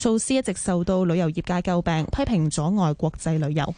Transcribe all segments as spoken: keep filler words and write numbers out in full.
措施一直受到旅遊業界詬病，批評阻礙國際旅遊。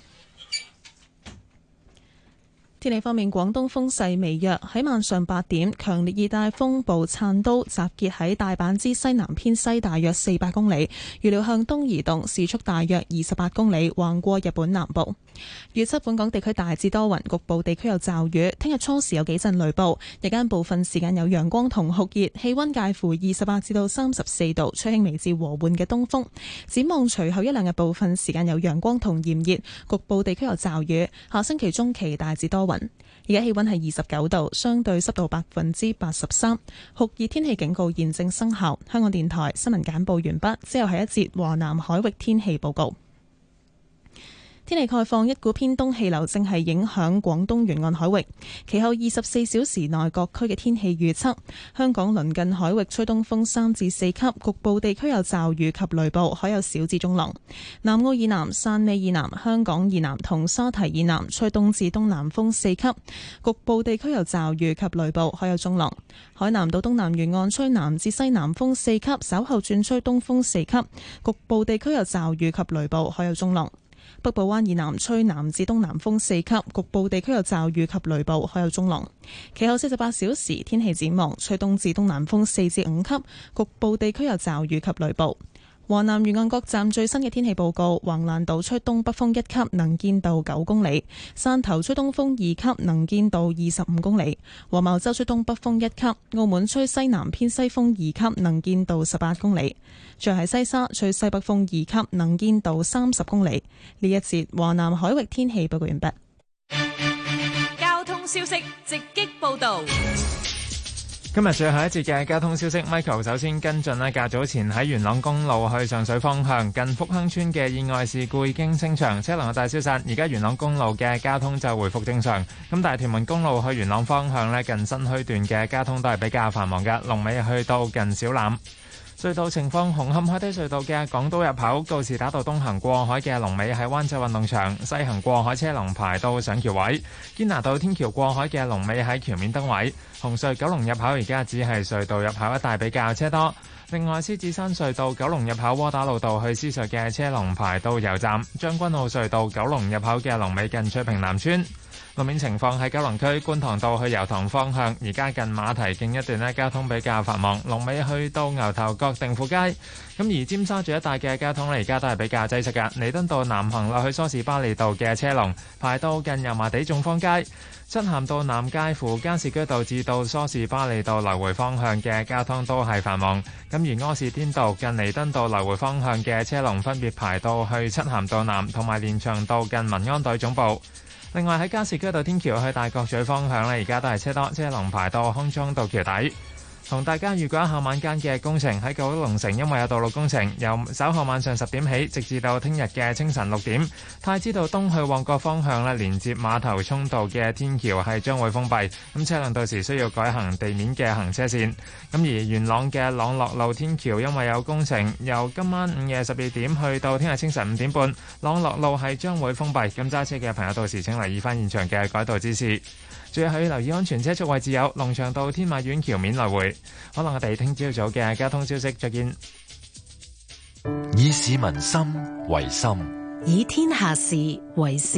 天氣方面，廣東風勢微弱，喺晚上八點，強烈熱帶風暴燦都集結喺大阪之西南偏西大約四百公里，預料向東移動，時速大約二十八公里，橫過日本南部。預測本港地區大致多雲，局部地區有驟雨。聽日初時有幾陣雷暴，日間部分時間有陽光同酷熱，氣溫介乎二十八至到三十四度，吹輕微至和緩嘅東風。展望隨後一兩日部分時間有陽光同炎熱，局部地區有驟雨。下星期中期大致多雲。而家氣溫係二十九度，相對濕度百分之八十三，酷熱天氣警告現正生效。香港電台新聞簡報完畢，之後係一節華南海域天氣報告。天氣概況，一股偏東氣流正係影響廣東沿岸海域，其後二十四小時內各區嘅天氣預測：香港鄰近海域吹東風三至四級，局部地區有驟雨及雷暴，海有小至中浪。南澳以南、汕尾以南、香港以南同沙堤以南吹東至東南風四級，局部地區有驟雨及雷暴，海有中浪。海南島東南沿岸吹南至西南風四級，稍後轉吹東風四級，局部地區有驟雨及雷暴，海有中浪。北部灣以南吹南至東南風四級，局部地區有驟雨及雷暴，海有中浪。其後四十八小時天氣展望，吹東至東南風四至五級，局部地區有驟雨及雷暴。華南沿岸各站最新嘅天氣報告：橫瀾島吹東北風一級，能見度九公里；汕頭吹東風二級，能見度二十五公里；黃茅洲吹東北風一級；澳門吹西南偏西風二級，能見度十八公里；最後喺西沙吹西北風二級，能見度三十公里。呢一節華南海域天氣報告完畢。 交通消息直擊報道。 今日最後一節嘅交通消息 ，Michael 首先跟進咧，較早前喺元朗公路去上水方向近福亨村嘅意外事故已經清場，車輛大消散，而家元朗公路嘅交通就回復正常。咁但係屯門公路去元朗方向咧，近新墟段嘅交通都係比較繁忙嘅，龍尾去到近小欖。隧道情況，紅磡海底隧道嘅港島入口告士打道東行過海嘅龍尾喺灣仔運動場，西行過海車龍排到上橋位。堅拿道天橋過海嘅龍尾喺橋面燈位。紅隧九龍入口而家只係隧道入口一帶比較車多。另外，獅子山隧道九龍入口窩打老道去獅隧嘅車龍排到油站。將軍澳隧道九龍入口嘅龍尾近翠屏南村。路面情況喺九龍區觀塘道去油塘方向，而家近馬蹄徑一段呢，交通比較繁忙，龍尾去到牛頭角定富街。咁而尖沙咀一帶嘅交通呢，而家都係比較擠塞㗎。彌敦道南行落去梳士巴利道嘅車龍排到近油麻地眾坊街。漆咸道南介乎加士居道至到梳士巴利道來回方向嘅交通都係繁忙。咁而柯士甸道近彌敦道來回方向嘅車龍分別排到去漆咸道南同埋連翔道近民安隊總部。另外喺加士居道天橋去大角咀方向呢，而家都係車多，車龍排到康莊道橋底。同大家預告一下晚間嘅工程，喺九龍城，因為有道路工程，由稍後晚上十點起，直至到聽日嘅清晨六點，太子道東去旺角方向咧，連接馬頭涌道嘅天橋係將會封閉，咁車輛到時需要改行地面嘅行車線。咁而元朗嘅朗樂路天橋因為有工程，由今晚午夜十二點去到聽日清晨五點半，朗樂路係將會封閉，咁揸車嘅朋友到時請留意翻現場嘅改道指示。最後要留意安全車速位置有龍翔道天馬苑橋面來回。可能我哋聽朝早嘅交通消息，再見。 以市民心為心， 以天下事為事。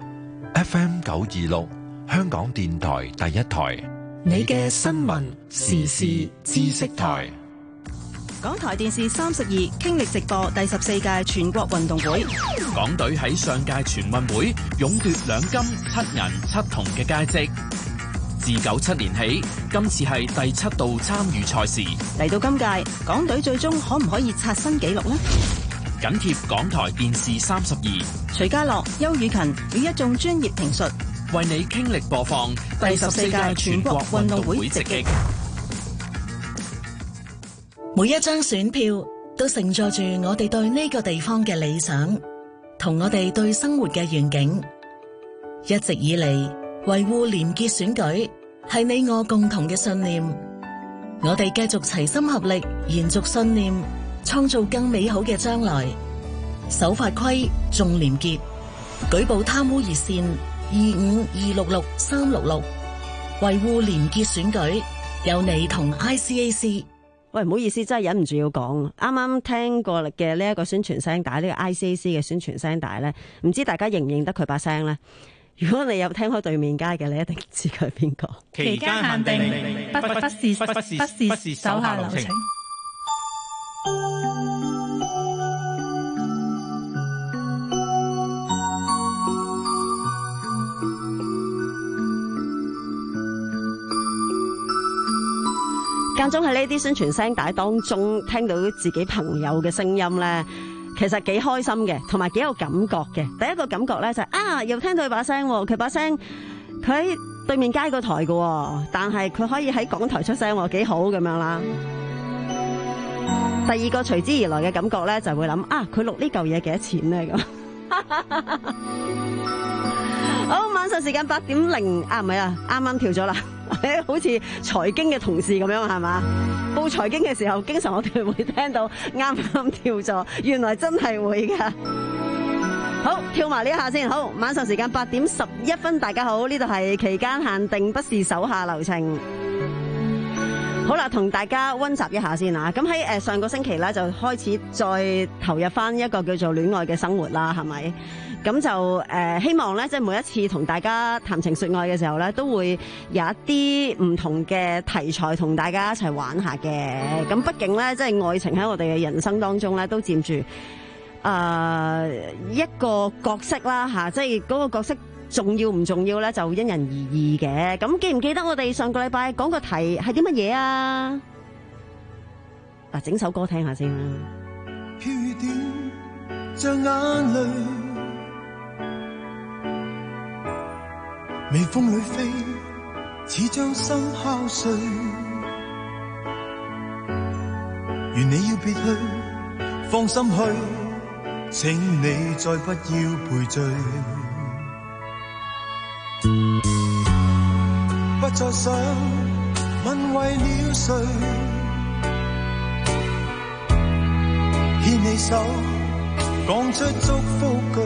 F M 九二六，香港電台第一台， 你嘅新聞時事知識台。 港台電視三十二傾力直播第十四屆全國運動會， 港隊喺上屆全運會勇奪兩金七銀七銅嘅佳績。自九七年起，今次係第七度參與賽事。 嚟到今屆，港隊最終可唔可以刷新紀錄呢？ 緊貼港台電視三十二， 徐家樂、邱雨勤與一眾專業評述， 為你傾力播放第十四屆全國運動會直擊。 每一張選票都承載住我哋對呢個地方嘅理想，同我哋對生活嘅願景。一直以嚟，維護廉潔選舉係你我共同嘅信念。我哋繼續齊心合力，延續信念，創造更美好嘅將來。守法規，重廉潔，舉報貪污熱線二五二六六三六六，維護廉潔選舉，有你同 I C A C。 喂，唔好意思，真係忍唔住要講。啱啱聽過嘅呢一個宣傳聲帶，呢個 I C A C 嘅宣傳聲帶咧，唔知大家認唔認得佢把聲咧？如果你有聽開對面街嘅，你一定知佢係邊個。 期間限定，不不不是不是不是不是手下留情。 間中喺呢啲宣傳聲帶當中聽到自己朋友嘅聲音咧，其實幾開心嘅，同埋幾有感覺嘅。第一個感覺咧就係、是、啊，又聽到佢把聲，佢把聲佢喺對面街個台嘅，但係佢可以喺港台出聲，幾好咁樣啦。第二個隨之而來嘅感覺咧，就會諗啊，佢錄呢嚿嘢幾多錢咧咁。好，晚上時間八點零啊，唔係啊，啱啱跳咗啦。好似財經嘅同事咁樣係嘛？報財經嘅時候，經常我哋會聽到啱啱跳咗，原來真係會噶。好，跳埋呢一下先。好，晚上時間八點十一分，大家好，呢度係期間限定，不是手下留情。好啦，同大家溫習一下先啊。咁喺誒上個星期咧，就開始再投入翻一個叫做戀愛嘅生活啦，係咪？咁就誒、呃、希望咧，即係每一次同大家談情說愛嘅時候咧，都會有一啲唔同嘅題材同大家一齊玩下嘅。咁畢竟咧，即係愛情喺我哋嘅人生當中咧，都佔住誒一個角色啦嚇，即係嗰個角色重要唔重要咧，就因人而異嘅。咁記唔記得我哋上個禮拜講個題係啲乜嘢啊？嗱，整首歌聽下先啦。 飄雨點像眼淚，微風裏飛，似將心敲碎。願你要別去，放心去，請你再不要賠罪。不再想問為了誰，牽你手，講出祝福句。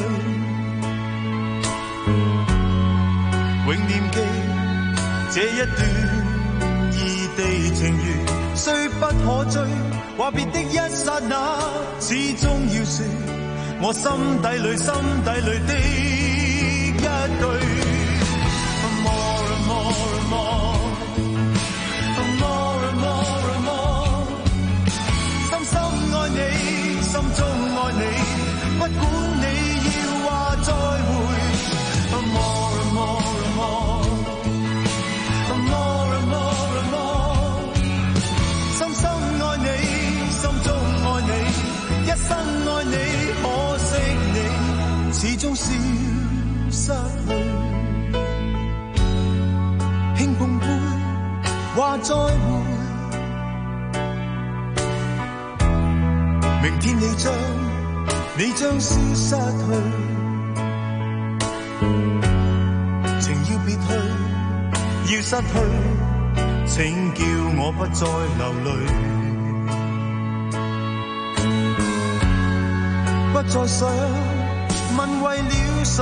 永念記這一段異地情緣，雖不可追，話別的一剎那，始終要說我心底裏心底裏的一句。More and more and more, more and more and more， 深深愛你，心中愛你，不管你要話再會。More and more and more, more and more and more， 深深愛你，心中愛你，一生愛你，可惜你始終消失去。輕碰杯，話再會，明天你將你將消失去。情要別去，要失去，請叫我不再流淚，不再想問為了誰，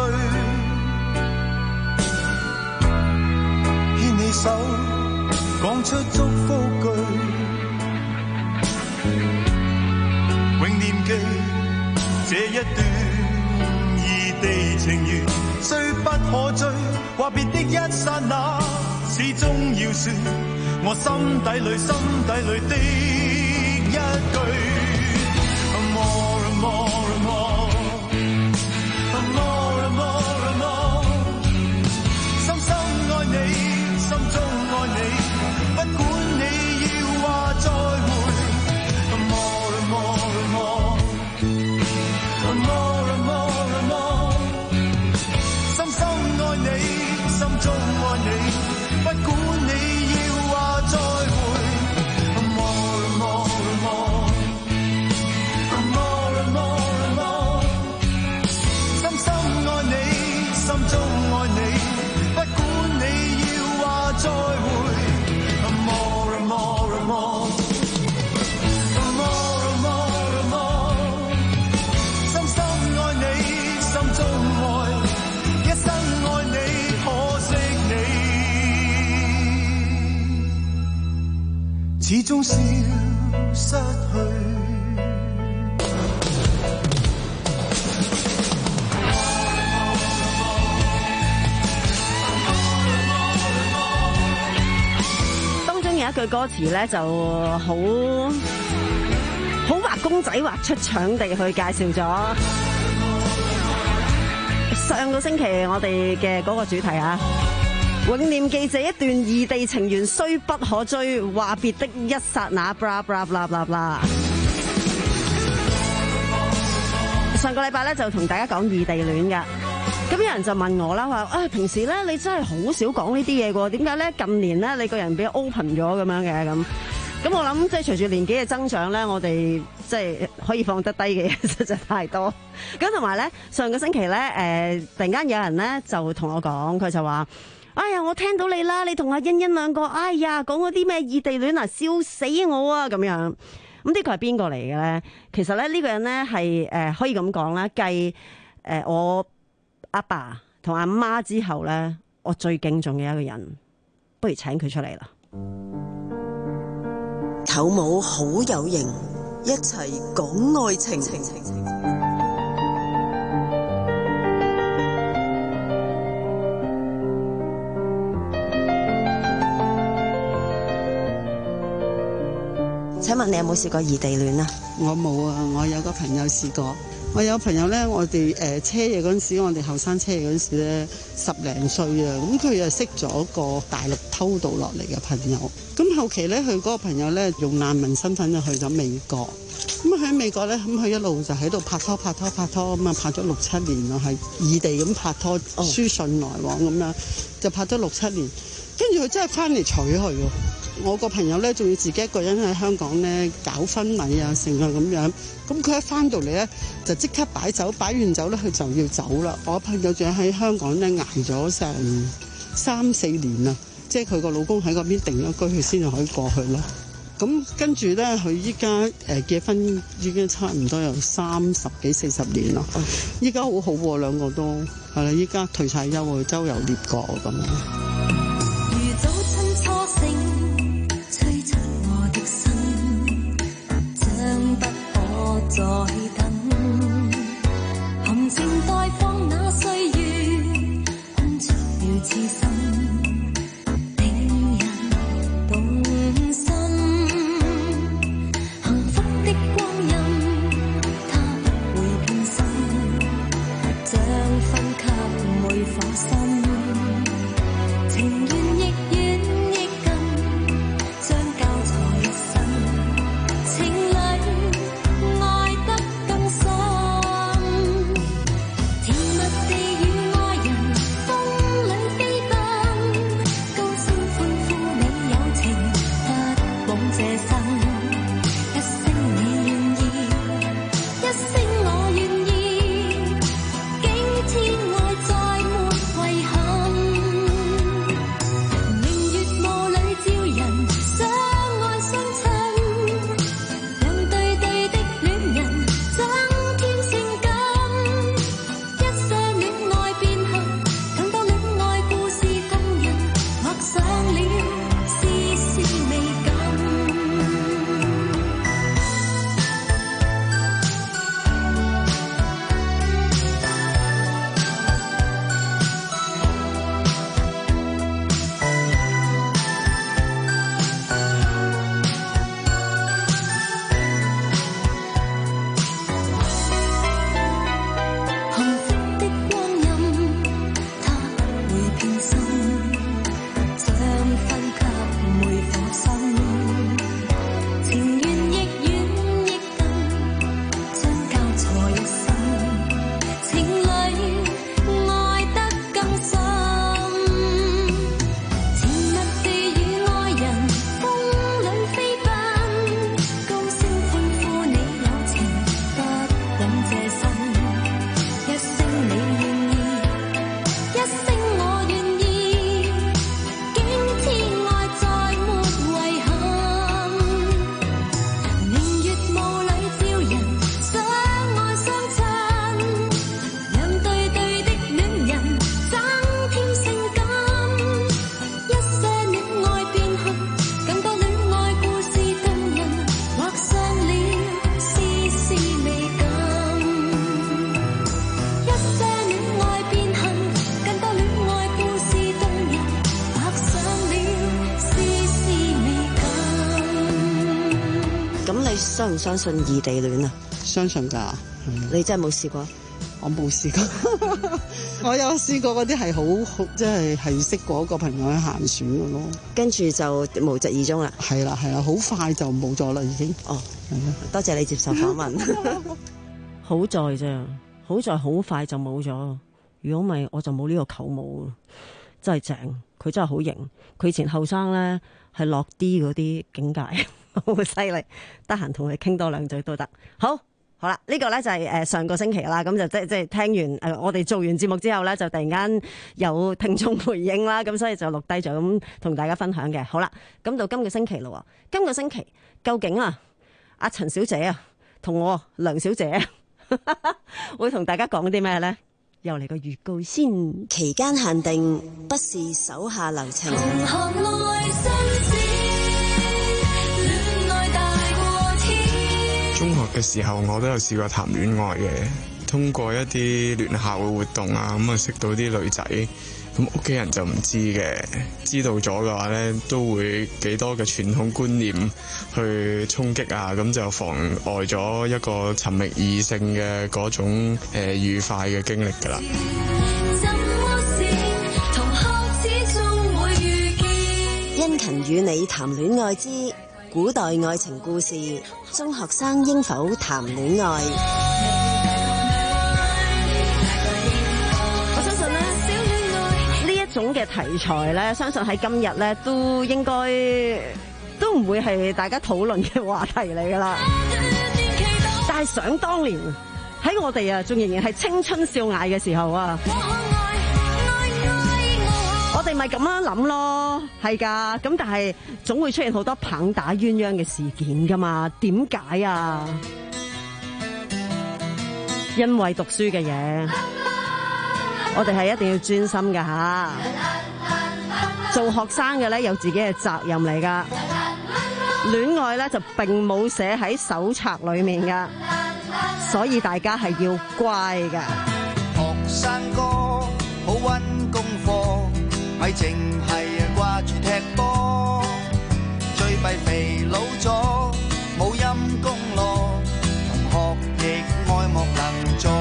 牽你手，講出祝福句，永念記這一段異地情緣，雖不可追，話別的一剎那，始終要說我心底裏心底裏的一句。More and more and more, more and more and more， 深深愛你，心中愛你，不管你要話再會。More and more and more, more and more and more， 深深愛你，心中愛你，不管你要話再會。More and more and more， more and more and more， 深深愛你，心中愛你，不管你要話再會。More and more and more， more and more and more， 深深愛你，心中愛，一生愛你，可惜你始終消失去。 當中有一句歌詞咧，就好好畫公仔畫出腸地去介紹咗上個星期我哋嘅嗰個主題啊，永念記這一段異地情緣雖不可追，話別的一剎那 blah blah blah blah blah。 上個禮拜咧就同大家講異地戀噶，咁有人就問我啦，話啊、哎、平時咧你真係好少講呢啲嘢嘅，點解咧近年咧你個人比較 open 咗咁樣嘅咁？咁我諗即係隨住年紀嘅增長咧，我哋即係可以放得低嘅嘢實在太多。咁同埋咧，上個星期咧，誒、呃、突然間有人咧就同我講，佢就話：哎呀，我聽到你啦，你同阿欣欣兩個，哎呀，講嗰啲咩異地戀啊，笑死我啊！咁樣，咁呢個係邊個嚟嘅咧？其實咧呢、呢個人咧係誒可以咁講啦，繼誒、呃、我阿爸同阿媽之後咧，我最敬重嘅一個人，不如請佢出嚟啦。 舅母好有型，一齊講愛情。請問你有冇試過異地戀啊？ 我冇啊，我有個朋友試過。我有朋友咧，我哋誒、呃、車嘢嗰陣時，我哋後生車嘢嗰陣時咧，十零歲啊，咁佢又識咗個大陸偷渡落嚟嘅朋友。咁後期咧，佢嗰個朋友咧用難民身份就去咗美國。咁喺美國咧，咁佢一路就喺度拍拖拍拖拍拖咁啊，拍咗六七年咯，係異地咁拍拖，書信來往咁樣，就拍咗六七年。跟住佢真係翻嚟娶佢喎。我個朋友咧，仲要自己一個人喺香港咧搞婚禮啊，成啊咁樣。咁佢一翻到嚟咧，就即刻擺酒，擺完酒咧，佢就要走啦。我朋友仲喺香港咧捱咗成三四年啦，即係佢個老公喺嗰邊定咗居，佢先至可以過去咯。咁跟住咧，佢依家誒結婚已經差唔多有三十幾四十年啦。依家好好喎，兩個都係啦。依家退晒休啊，周遊列國咁樣。 再等，含情待放那歲月，困着了痴心，令人動心。幸福的光陰，它不會變心，將分給每顆心，情願亦遠亦近，將交錯一生。情侶相唔相信異地戀啊？ 相信㗎。 你真係冇試過？ 我冇試過，我有試過嗰啲係好好，即係係識過一個朋友去行船嘅咯。 跟住就無疾而終啦。 係啦係啦，好快就冇咗啦已經。 哦，多謝你接受訪問。 好在啫，好在好快就冇咗。如果唔係，我就冇呢個舅母。真係正，佢真係好型。佢以前後生咧係落啲嗰啲境界，好犀利。得閒同佢傾多兩句都得。好。好啦，呢、這個咧就係誒上個星期啦，咁就即即係聽完誒我哋做完節目之後咧，就突然間有聽眾回應啦，咁所以就錄低咗咁同大家分享嘅。好啦，咁到今個星期咯，今個星期究竟啊阿陳小姐啊同我梁小姐會同大家講啲咩咧？又嚟個預告先， 期間限定，不是手下留情。 中學嘅時候，我都有試過談戀愛嘅，通過一啲聯校嘅活動啊，咁啊識到啲女仔，咁屋企人就唔知嘅，知道咗嘅話咧，都會幾多嘅傳統觀念去衝擊啊，咁就妨礙咗一個尋覓異性嘅嗰種誒、呃、愉快嘅經歷㗎啦。 殷勤與你談戀愛之古代愛情故事，中學生應否談戀愛？ 我相信咧，呢一種嘅題材咧，相信喺今日咧都應該都唔會係大家討論嘅話題嚟噶啦。但係想當年喺我哋啊，仲仍然係青春少艾嘅時候啊，我哋咪咁樣諗咯，係噶。咁但係總會出現好多棒打鴛鴦嘅事件噶嘛？點解啊？因為讀書嘅嘢，我哋係一定要專心噶吓。做學生嘅咧有自己嘅責任嚟噶，戀愛咧就並冇寫喺手冊裏面噶，所以大家係要乖噶。 學生哥好溫功課，咪淨係掛住踢波，最弊肥佬咗冇陰功咯，同學亦愛莫能助。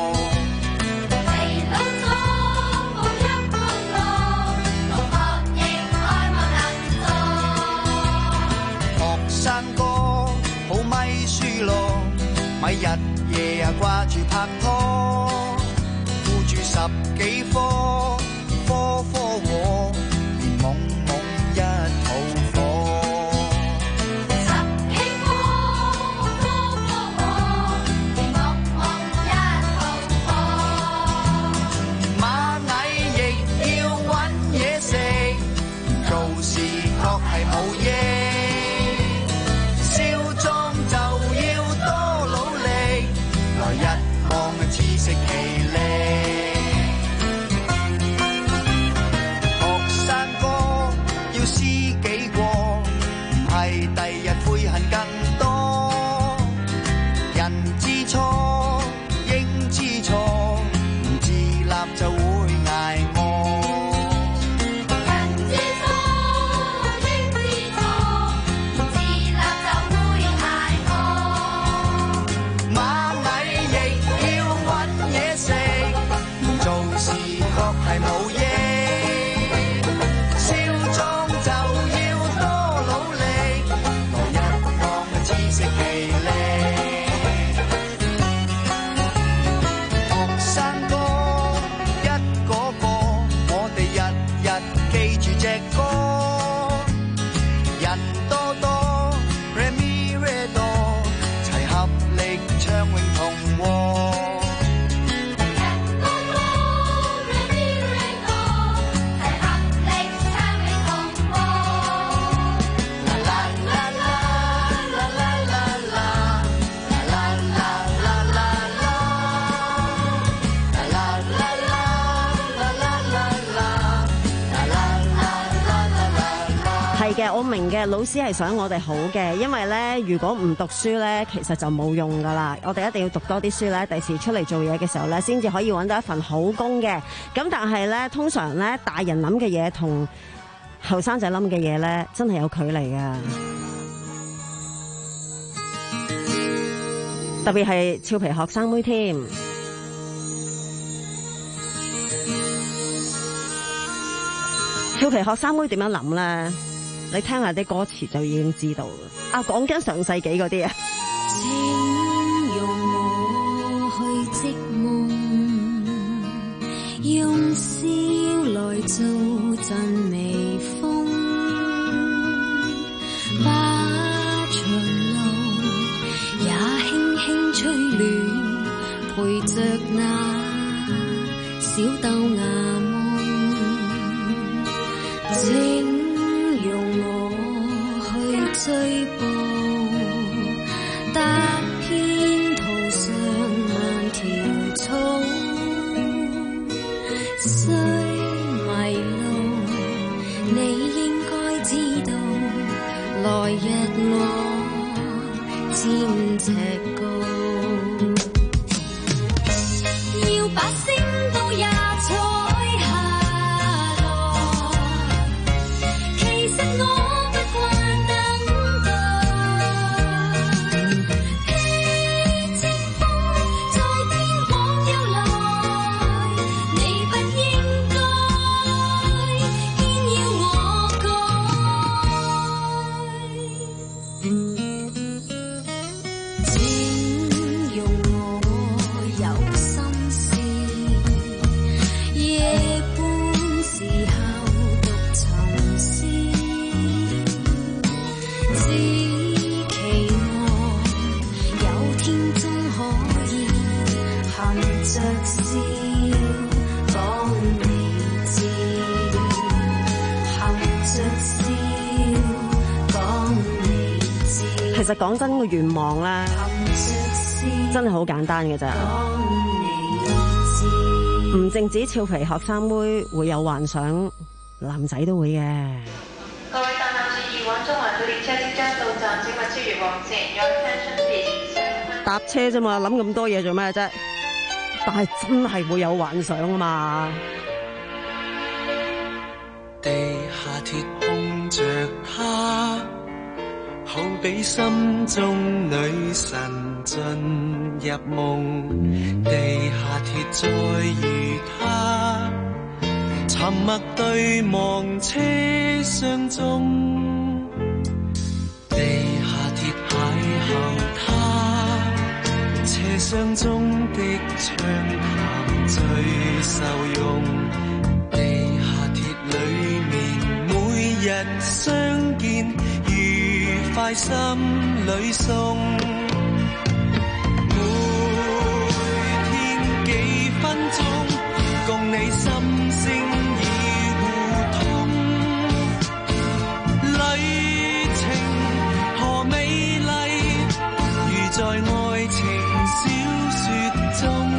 肥佬咗冇陰功咯，同學亦愛莫能助。學生哥好咪輸咯，咪日夜啊掛住拍拖，顧住十幾科。科科我連懵懵一肚火，十幾科科科我連懵懵一肚火。螞蟻亦要搵嘢食，做事確係冇益，少壯就要多努力，來日望自食其力。知己過，唔係第日悔恨更多。人知錯，應知錯，唔自立就會捱餓。人知錯，應知錯，唔自立就會捱餓。螞蟻亦要搵嘢食，做事確係冇益。我明嘅，老師係想我哋好嘅，因為咧，如果唔讀書咧，其實就冇用噶啦。我哋一定要讀多啲書咧，第時出嚟做嘢嘅時候咧，先至可以揾到一份好工嘅。咁但係咧，通常咧，大人諗嘅嘢同後生仔諗嘅嘢咧，真係有距離噶。 特別係俏皮學生妹添。俏皮學生妹點樣諗咧？你聽下啲歌詞就已經知道啦。啊，講緊上世紀嗰啲啊。 請容我去織夢，用笑來做陣微風，把長路也輕輕吹亂，陪着那小豆芽夢。請容我去追捕，踏遍途上萬條草，雖迷路，你應該知道，來日我千尺高，要把星都也採下來，其實我其實講真個願望咧，真係好簡單嘅咋，唔淨止俏皮學生妹會有幻想，男仔都會嘅。 各位搭客注意，往中環嘅列車即將到站，請勿超越黃線。Your attention please。 搭車啫嘛，諗咁多嘢做咩啫？但係真係會有幻想啊嘛。 地下鐵碰着她，好比心中女神進入夢，地下鐵再遇她，沉默對望車廂中，地下鐵邂逅她，車廂中的暢談最受用，地下鐵裡面每日相見，快心裏送，每天幾分鐘，共你心聲已互通，旅程何美麗，如在愛情小說中，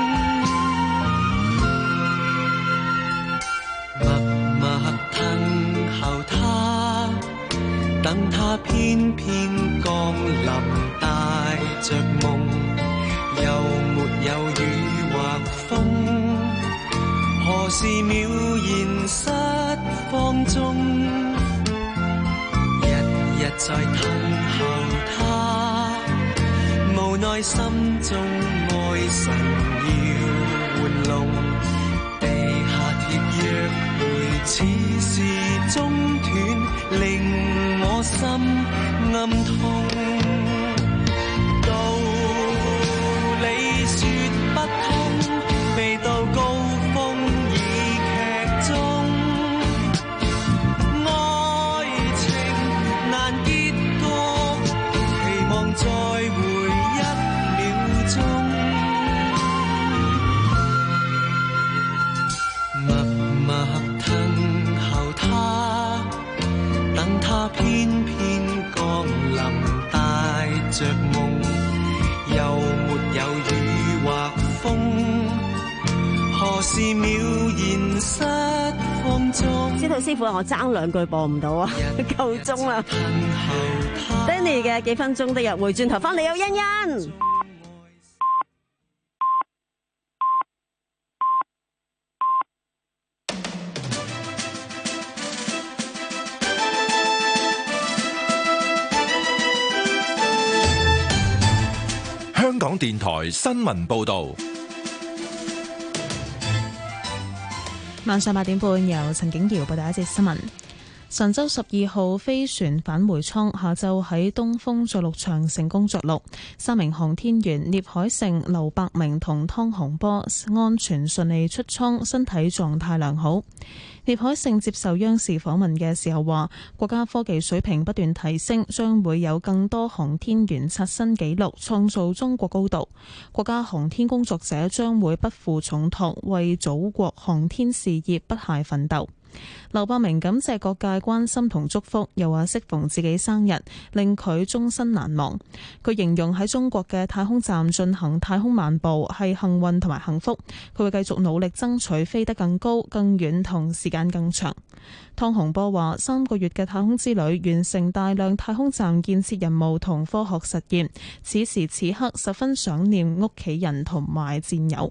默默等候他，等他偏偏降臨，帶着夢，又沒有雨或風，何時渺然失放縱，日日在等候他，無奈心中愛神要玩弄，地下鐵約會似是中斷，令我心暗痛，道理說不通，未到高峰已劇終，愛情難結局，期望再會一秒鐘，默默等候他，等他偏偏降臨，帶着夢，又沒有雨或風，何時渺然失放縱。 知道師傅話我爭兩句播唔到啊，夠鐘啦。Danny 嘅幾分鐘的約會，轉頭翻嚟有欣欣。 香港港電台新聞報道。 晚上八點半，由陳景瑤報道一節新聞。神舟十二號飛船返回艙下晝喺東風着陸場成功着陸，三名航天員聶海勝、劉伯明同湯洪波安全順利出艙，身體狀態良好。聶海勝接受央視訪問嘅時候話，國家科技水平不斷提升，將會有更多航天員刷新紀錄，創造中國高度。國家航天工作者將會不負重託，為祖國航天事業不懈奮鬥。劉伯明感謝各界關心同祝福，又話適逢自己生日，令佢終身難忘。佢形容喺中國嘅太空站進行太空漫步係幸運同埋幸福，佢會繼續努力爭取飛得更高、更遠同時間更長。湯洪波話，三個月嘅太空之旅完成大量太空站建設任務同科學實驗，此時此刻十分想念屋企人同埋戰友。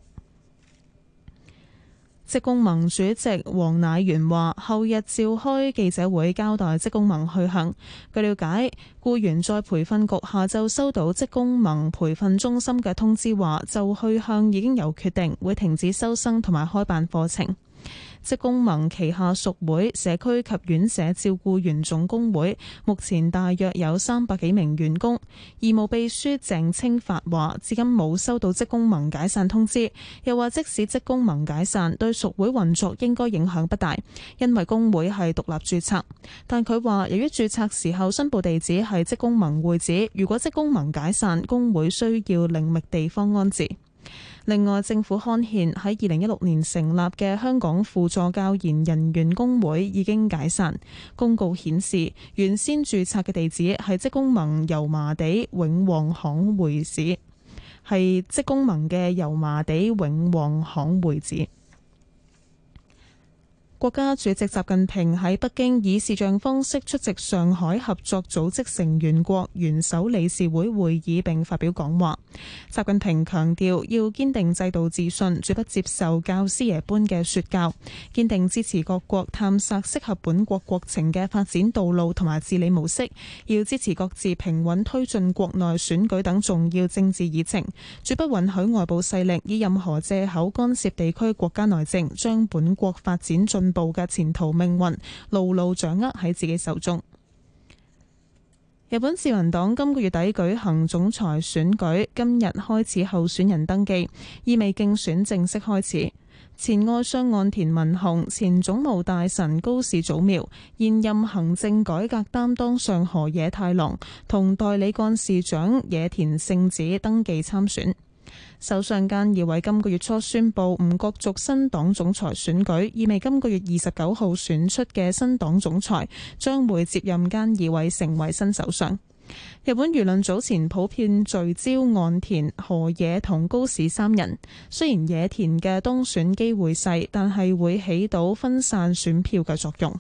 職工盟主席黃乃元話，後日召開記者會交代職工盟去向。據了解，僱員再培訓局下晝收到職工盟培訓中心嘅通知，話就去向已經有決定，會停止收生同埋開辦課程。職工盟旗下屬會社區及院舍照顧員總工會目前大約有三百幾名員工。義務秘書鄭清發話，至今冇收到職工盟解散通知，又話即使職工盟解散，對屬會運作應該影響不大，因為工會係獨立註冊。但佢話，由於註冊時候申報地址係職工盟會址，如果職工盟解散，工會需要另覓地方安置。另外，政府刊憲喺二零一六年成立嘅香港輔助教研人員工會已經解散。公告顯示，原先註冊嘅地址係職工盟油麻地永旺行會址，係職工盟嘅油麻地永旺行會址。國家主席習近平喺北京以視像方式出席上海合作組織成員國元首理事會會議並發表講話。習近平強調要堅定制度自信，絕不接受教師爺般嘅說教，堅定支持各國探索適合本國國情嘅發展道路同埋治理模式，要支持各自平穩推進國內選舉等重要政治議程，絕不允許外部勢力以任何借口干涉地區國家內政，將本國發展進步嘅前途命運牢牢掌握喺自己手中。日本自民黨今個月底舉行總裁選舉，今日開始候選人登記，意味競選正式開始。前外相岸田文雄、前總務大臣高市早苗、現任行政改革擔當上河野太郎同代理幹事長野田聖子登記參選。首相菅義偉今個月初宣布唔角逐新黨總裁選舉，意味今個月二十九號選出嘅新黨總裁將會接任菅義偉成為新首相。日本輿論早前普遍聚焦岸田、河野同高市三人，雖然野田嘅當選機會細，但係會起到分散選票嘅作用。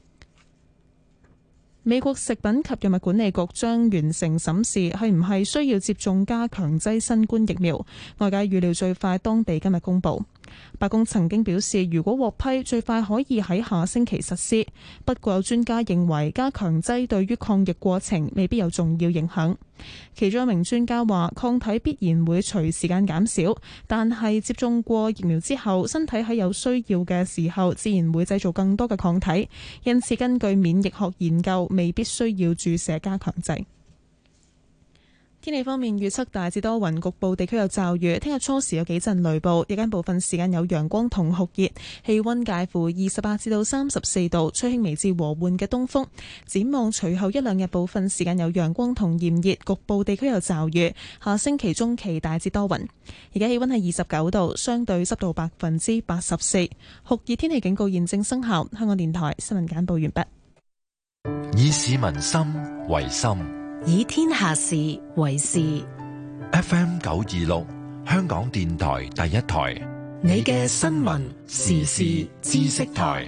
美國食品及藥物管理局將完成審視係唔係需要接種加強劑新冠疫苗，外界預料最快當地今日公佈。白宮曾經表示，如果獲批，最快可以喺下星期實施。不過有專家認為，加強劑對於抗疫過程未必有重要影響。其中一名專家話，抗體必然會隨時間減少，但係接種過疫苗之後，身體喺有需要嘅時候，自然會製造更多嘅抗體。因此，根據免疫學研究，未必需要注射加強劑。天氣方面預測大致多雲，局部地區有驟雨。聽日初時有幾陣雷暴，日間部分時間有陽光同酷熱，氣溫介乎二十八至到三十四度，吹輕微至和緩嘅東風。展望隨後一兩日部分時間有陽光同炎熱，局部地區有驟雨。下星期中期大致多雲。而家氣溫係二十九度，相對濕度百分之八十四，酷熱天氣警告現正生效。香港電台新聞簡報完畢。 以市民心為心， 以天下事為事。 F M 九二六，香港電台第一台， 你嘅新聞時事知識台。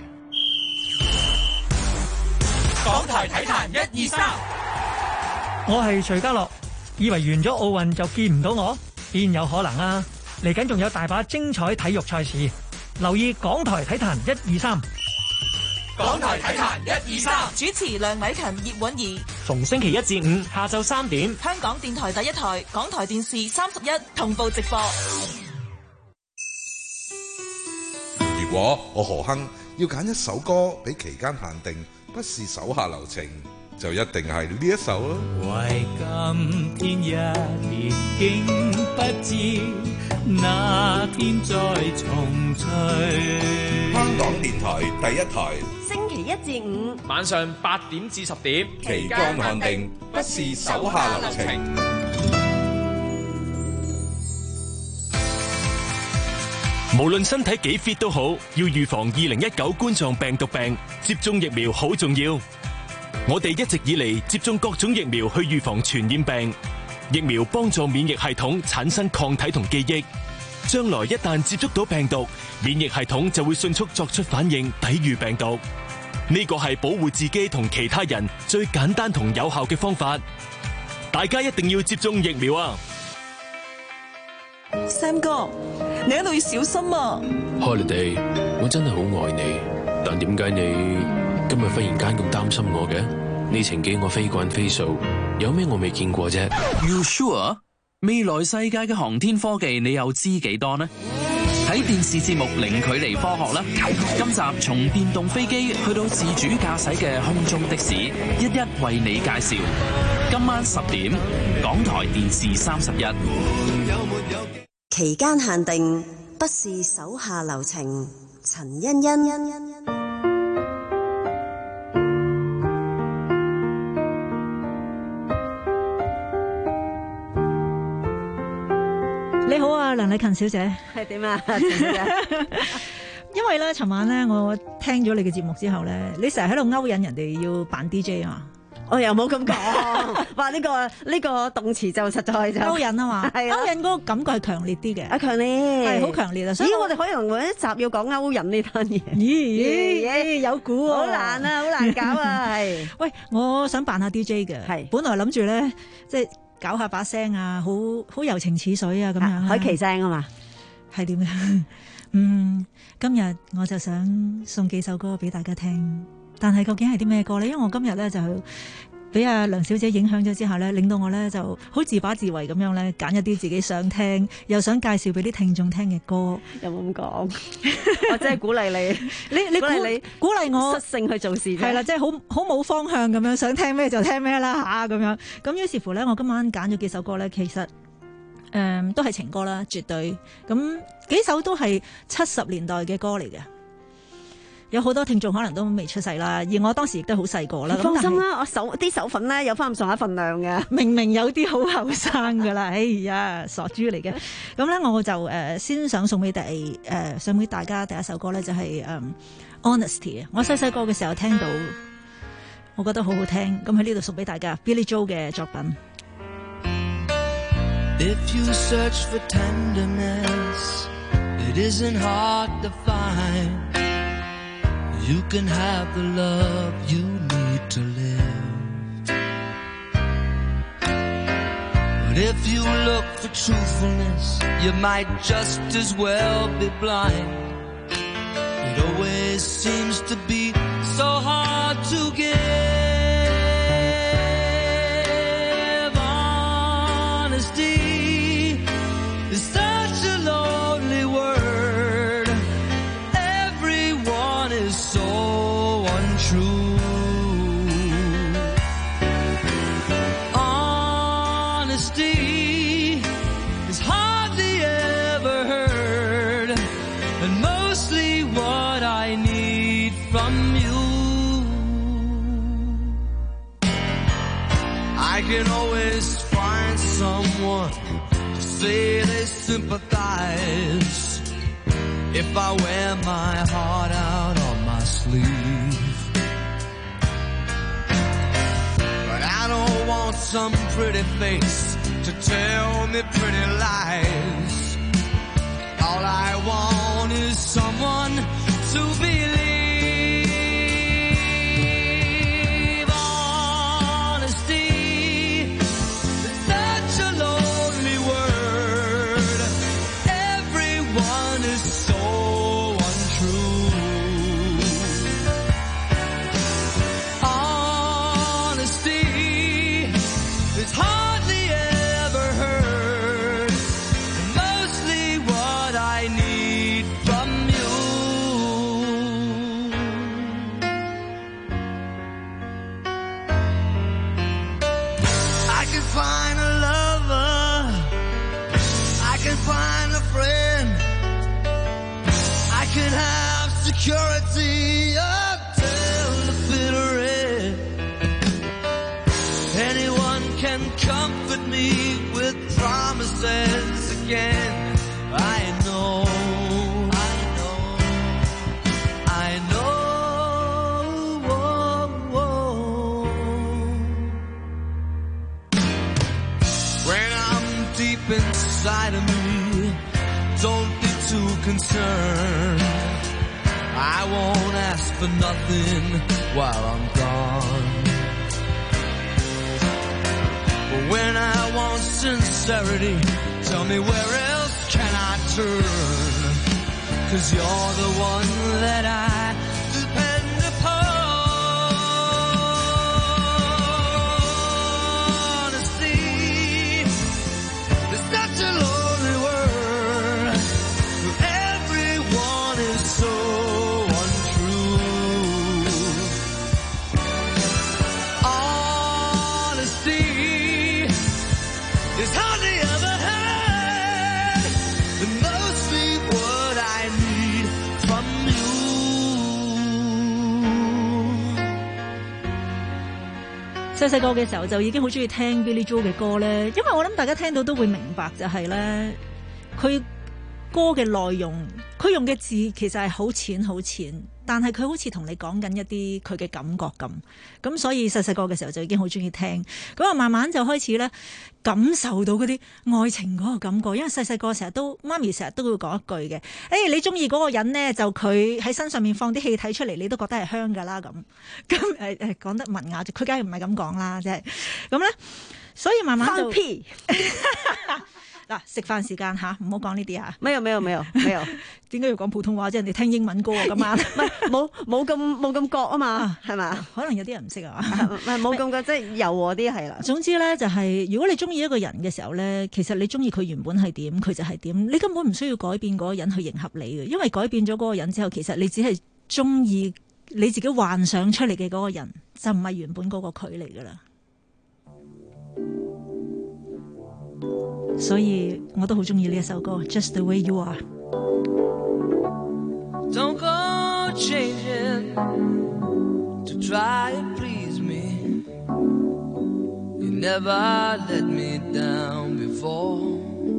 港台體壇一二三，我係徐家樂。以為完咗奧運就見唔到我，邊有可能啊？嚟緊仲有大把精彩體育賽事，留意港台體壇一二三。 港台體壇一二三， 主持梁偉勤、葉韻儀。 逢星期一至五下晝三點， 香港電台第一台、港台電視三十一同步直播。 如果我何亨要揀一首歌俾期間限定，不是手下留情，就一定係呢一首啦。 為今天一年，竟不知那天再重聚。 香港電台第一台， 星期一至五晚上八點至十點， 期間限定，不是手下留情。 無論身體幾 fit 都好，要預防二零一九冠狀病毒病，接種疫苗好重要。我哋一直以嚟接種各種疫苗去預防傳染病，疫苗幫助免疫系統產生抗體同記憶，將來一旦接觸到病毒，免疫系統就會迅速作出反應，抵禦病毒。呢個係保護自己同其他人最簡單同有效嘅方法，大家一定要接種疫苗啊 ！Sam 哥，你喺度要小心啊 ！Holiday，我真係好愛你，但點解你今日忽然間咁擔心我嘅？呢程機我飛慣飛數，有咩我未見過啫 ？You sure？ 未來世界嘅航天科技，你又知幾多呢？睇電視節目《零距離科學》啦！今集從電動飛機去到自主駕駛嘅空中的士，一一為你介紹。今晚十點，港台電視三十一。 期間限定，不是手下留情。陳欣欣。 你好啊，梁麗勤小姐。 係點啊？陳小姐因為咧，尋晚咧，我聽咗你嘅節目之後咧，你成日喺度勾引人哋要扮 D J 啊！ 我又冇咁講，話呢個呢個動詞就實在就勾引啊嘛， 係啊， 勾引嗰個感覺係強烈啲嘅， 啊強烈， 係好強烈啊！所以咦，我哋可能揾一集要講勾引呢單嘢， 咦咦有估喎， 好難啊，好難搞啊，係。 喂，我想扮下 D J 嘅，係，本來諗住咧，即係搞下把聲啊，好好柔情似水啊咁樣， 海琪聲啊嘛， 係點樣？嗯，今日我就想送幾首歌俾大家聽。但係究竟係啲咩歌咧？因為我今日咧就俾阿梁小姐影響咗之後咧，令到我咧就好自把自為咁樣咧，揀一啲自己想聽又想介紹俾啲聽眾聽嘅歌。 有冇咁講？我真係鼓勵你， 你你鼓勵你鼓勵我率性去做事。 係啦，即係好好冇方向咁樣，想聽咩就聽咩啦吓咁樣。咁於是乎咧，我今晚揀咗幾首歌咧，其實誒、嗯、都係情歌啦，絕對。咁幾首都係七十年代嘅歌嚟嘅。有好多聽眾可能都未出世啦，而我當時亦都好細個啦。 放心啦，我手啲手粉咧有翻咁上下份量嘅， 明明有啲好後生噶啦，哎呀傻豬嚟嘅。咁咧我就誒、呃、先想送俾第誒、呃、送俾大家第一首歌咧就係、是、誒、呃、Honesty 啊！我細細個嘅時候聽到，我覺得好好聽，咁喺呢度送俾大家 Billy Joel 嘅作品。 If you search for tenderness, it isn't hard to find.You can have the love you need to live. But if you look for truthfulness, you might just as well be blind. It always seems to be so hard to give. Honesty is such a lonely word.So untrue. Honesty is hardly ever heard, and mostly what I need from you. I can always find someone to say they sympathize.If I wear my heart out on my sleeve, but I don't want some pretty face to tell me pretty lies. All I want is someone to believe.Honesty is such a lonely word. Everyone is so untrue. security until the bitter end. Anyone can comfort me with promises again. I know, I know, I know. Whoa, whoa. When I'm deep inside of me, don't be too concerned. I won't ask for nothing while I'm gone. But when I want sincerity, tell me where else can I turn? 'Cause you're the one that I depend upon. To see it's such a lonely world. Everyone is so untrue. Honesty is hardly ever had, and mostly what I need from you. 細細個嘅時候就已經好中意聽 Billy Joel 嘅歌咧，因為我諗大家聽到都會明白就係咧，佢歌嘅內容，佢用嘅字其實係好淺好淺，但係佢好似同你講緊一啲佢嘅感覺咁，咁所以細細個嘅時候就已經好中意聽，咁啊慢慢就開始咧感受到嗰啲愛情嗰個感覺，因為細細個成日都媽咪成日都會講一句嘅，誒、欸、你中意嗰個人咧就佢喺身上面放啲氣體出嚟，你都覺得係香㗎啦咁，咁誒誒講得文雅，佢梗係唔係咁講啦，即係咁咧，所以慢慢就屁。 嗱，食飯時間嚇，唔好講呢啲嚇。 沒有沒有沒有沒有， 點解要講普通話啫？人哋聽英文歌啊，今晚唔係冇冇咁冇咁覺啊嘛，係嘛？ 可能有啲人唔識啊， 唔係冇咁覺，即係柔和啲係啦。 總之咧，就係如果你中意一個人嘅時候咧，其實你中意佢原本係點，佢就係點，你根本唔需要改變嗰個人去迎合你嘅，因為改變咗嗰個人之後，其實你只係中意你自己幻想出嚟嘅嗰個人，就唔係原本嗰個佢嚟㗎啦。所以我都好中意呢一首歌 Just the way you are。 Don't go changing to try and please me. You never let me down before.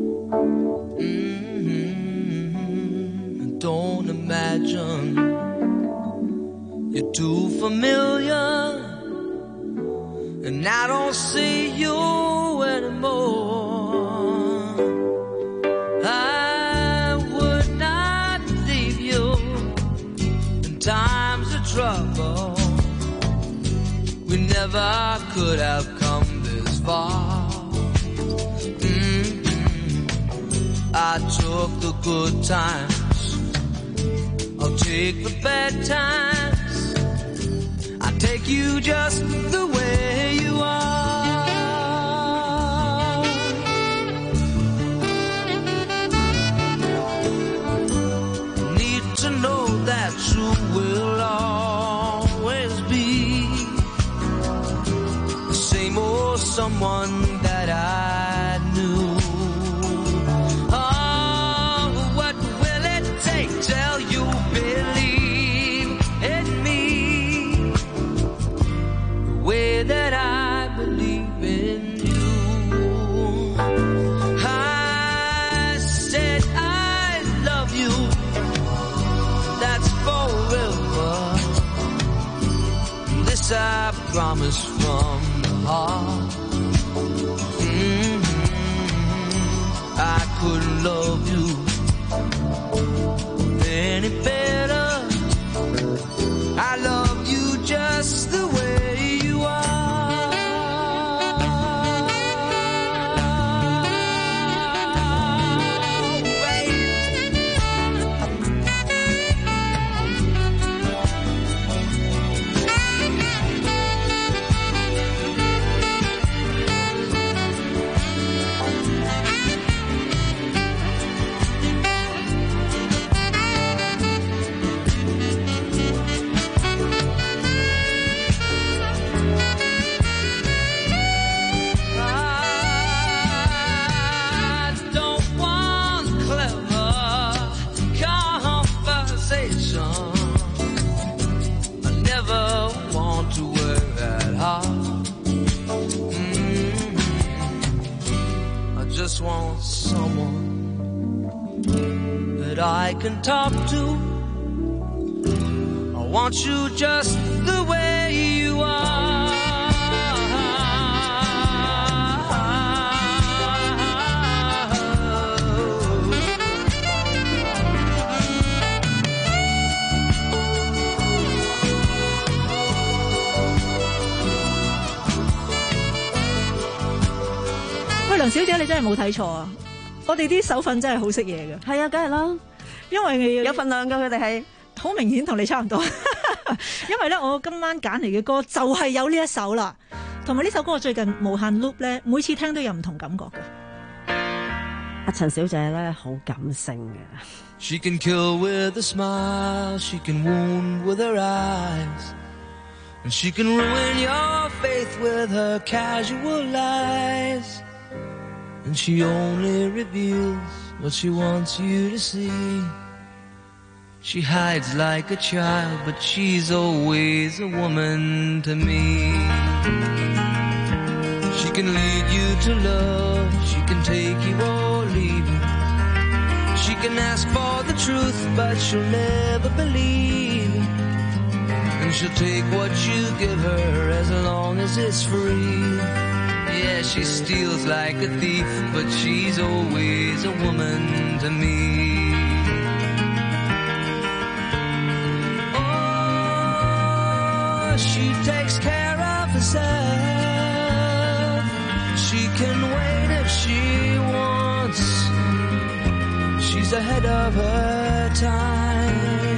Mm-hmm. Don't imagine you're too familiar, and I don't see you anymore. I would not leave you in times of trouble. We never could have come this far. Mm-hmm. I took the good times, I'll take the bad times. I take you just the way you are. To know that you will always be the same old someone that I knew. Oh, what will it take till you believe in me the way that I believe in you? I said I love you, that's forever. This I promise from the heart. Mm-hmm. I couldn't love you any better. I love you just the way you are. just want someone that I can talk to. I want you just the way you are. 喂，梁小姐，你真係冇睇錯啊！我哋啲手份真係好識嘢嘅。 係啊，梗係啦， 因為有份量㗎，佢哋係好明顯同你差唔多。因為咧，我今晚揀嚟嘅歌就係有呢一首啦，同埋呢首歌我最近無限 loop 咧，每次聽都有唔同感覺嘅。 阿陳小姐咧好感性嘅。 She can kill with a smile, she can wound with her eyes, and she can ruin your faith with her casual lies. And she only reveals what she wants you to see. She hides like a child, but she's always a woman to me. She can lead you to love, she can take you or leave you. She can ask for the truth, but she'll never believe. And she'll take what you give her as long as it's free. Yeah, she steals like a thief, but she's always a woman to me. Oh, she takes care of herself. She can wait if she wants. She's ahead of her time.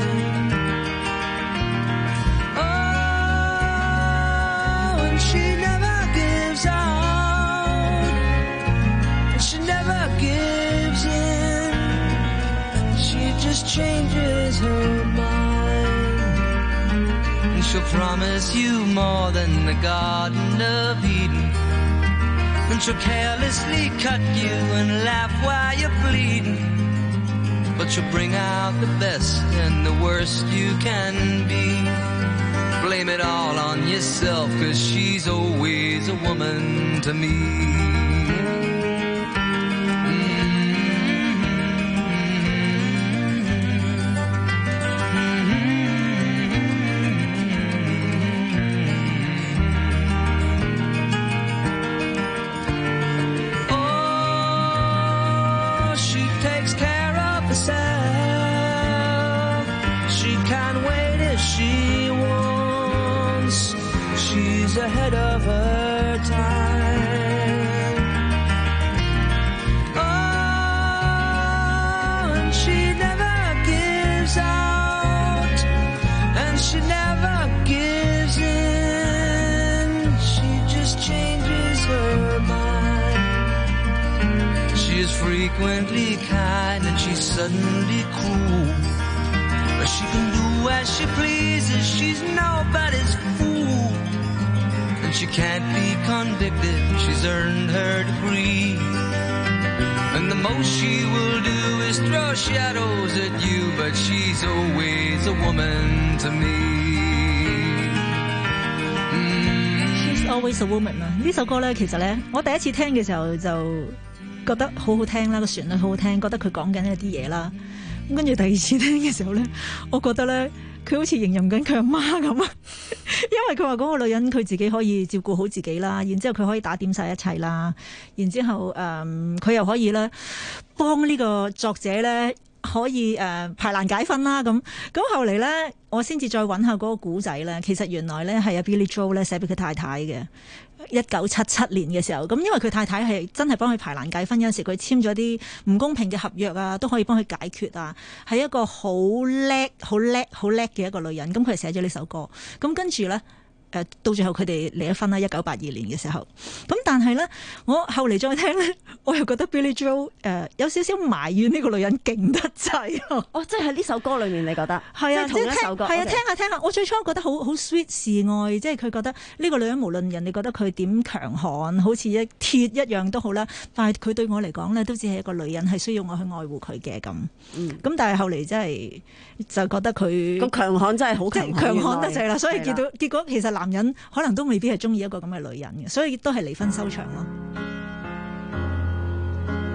Oh, and she never gives out. She never gives in. She just changes her mind. And she'll promise you more than the Garden of Eden. And she'll carelessly cut you and laugh while you're bleeding. But she'll bring out the best and the worst you can be. Blame it all on yourself, 'cause she's always a woman to me. Ahead of her time. Oh, and she never gives out, and she never gives in. She just changes her mind. She is frequently kind and she's suddenly cruel. But she can do as she pleases, she's nobody's fool. She can't be convicted, she's earned her degree. And the most she will do is throw shadows at you, but she's always a woman to me. She's always a woman 啊！呢首歌咧，其實咧，我第一次聽嘅時候就覺得好好聽啦，個旋律好好聽，覺得佢講緊一啲嘢啦。咁跟住第二次聽嘅時候咧，我覺得咧，佢好似形容緊佢阿媽咁啊，因為佢話嗰個女人佢自己可以照顧好自己啦，然之後佢可以打點晒一切啦，然之後誒佢又可以咧幫呢個作者咧可以誒、呃、排難解紛啦咁。咁後嚟咧我先至再揾下嗰個古仔咧，其實原來咧係阿 Billy Joel 咧寫俾佢太太嘅。一九七七年嘅時候，咁因為佢太太係真係幫佢排難解紛，有陣時佢簽咗啲唔公平嘅合約啊，都可以幫佢解決啊，係一個好叻、好叻、好叻嘅一個女人。咁佢係寫咗呢首歌，咁跟住咧。誒到最後佢哋離咗婚啦，一九八二年嘅時候。咁但係咧，我後嚟再聽咧，我又覺得 Billy Joel 誒、呃、有少少埋怨呢個女人勁得滯。 哦，即係喺呢首歌裏面，你覺得係啊？ 即係同一首歌。 係啊，聽下聽下。我最初覺得好好 sweet 示愛，即係佢覺得呢個女人無論人哋覺得佢點強悍，好似一鐵一樣都好啦。但係佢對我嚟講咧，都只係一個女人，係需要我去愛護佢嘅咁。嗯。咁但係後嚟真係就覺得佢咁強悍真係好強悍， 強悍得滯啦。所以結到結果其實男人可能都未必係中意一個咁嘅女人嘅，所以都係離婚收場咯。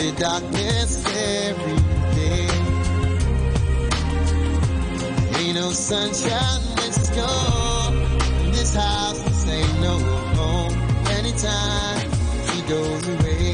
the darkness every day. Ain't no sunshine when she's gone. In this house, this ain't no home. Anytime she goes away.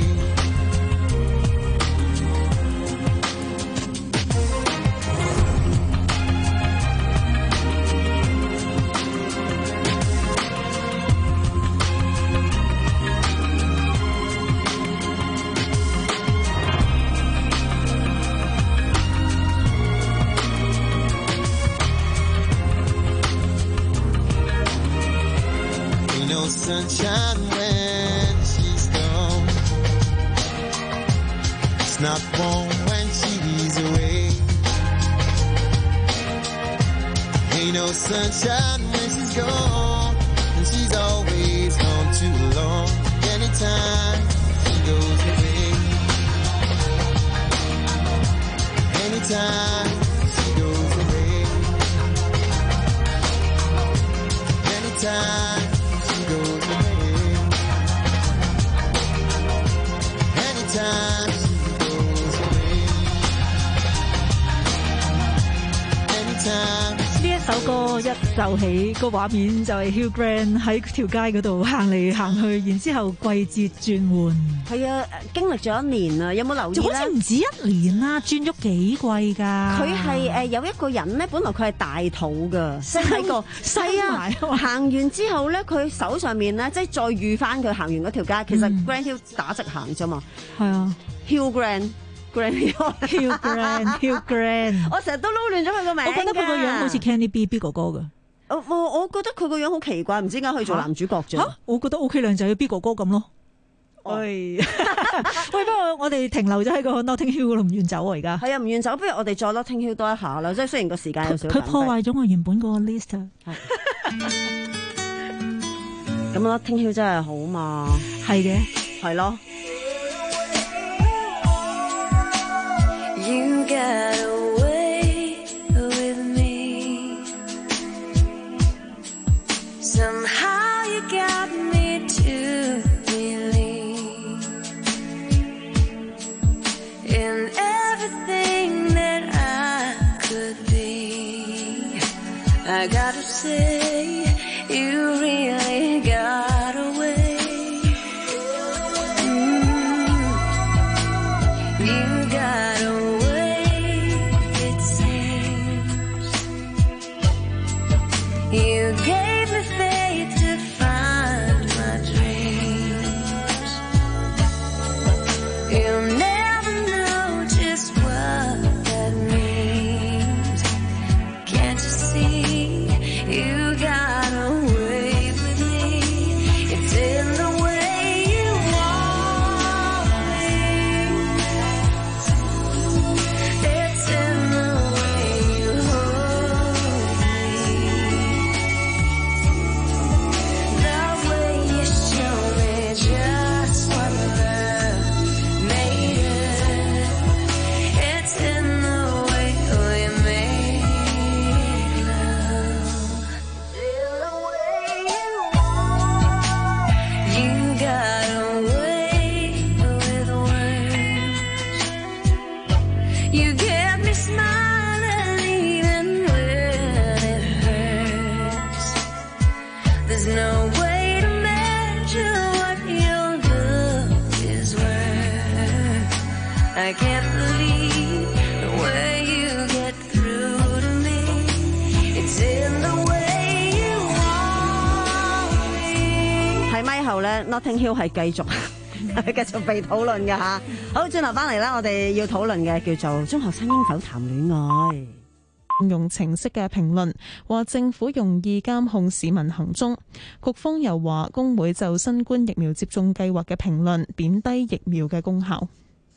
Sunshine when she's gone. It's not warm when she's away. Ain't no sunshine when she's gone, and she's always gone too long. Anytime she goes away. Anytime she goes away. Anytime goes away. Anytime she goes away. Anytime. 呢一首歌一奏起，個畫面就係 Hugh Grant 喺條街嗰度行嚟行去，然之後季節轉換。 係啊，經歷咗一年啊，有冇留意咧？ 好似唔止一年啦，轉咗幾季㗎。 佢係誒有一個人咧，本來佢係大肚㗎，即係喺個係啊，行完之後咧，佢手上面咧，即係再遇翻佢行完嗰條街，其實 Grant Hill 打直行啫嘛。 係啊 ，Hugh Grant。 Hugh Grant，Hugh Grant， 我成日都撈亂咗佢個名。 我覺得佢個樣好似 Kenny B B 哥哥㗎。 我我我覺得佢個樣好奇怪，唔知點解可以做男主角啫。 嚇，我覺得 OK 靚仔 B 哥哥咁咯。喂，喂，不過我哋停留咗喺個 Notting Hill 嗰度唔願走啊！而家係啊，唔願走，不如我哋再 Notting Hill 多一下啦。即係雖然個時間有少少， 佢破壞咗我原本嗰個 list 啊。 咁 Notting Hill 真係好嘛？ 係嘅， 係咯。 You got away with me. Somehow you got me to believe in everything that I could be. I gotta say, you really got away. Mm. You got away. You gave me faith to find my dreams. You'll never know just what that means. Can't you see? You got away with me. It's in the way you want me. It's in the way you hold me. The way you show me just what love made of. It's in the way we make love. In the way you want. You got away with words. You get me smiling even when it hurts. There's no way to measure what your love is worth. I can't believe the way you get through to me. It's in the way you want me. 喺咪後咧 ，Notting Hill 係繼續係繼續被討論嘅嚇。好，轉頭翻嚟啦，我哋要討論嘅叫做中學生應否談戀愛。 應用程式嘅評論話政府用意監控市民行蹤，局方又話工會就新冠疫苗接種計劃嘅評論貶低疫苗嘅功效。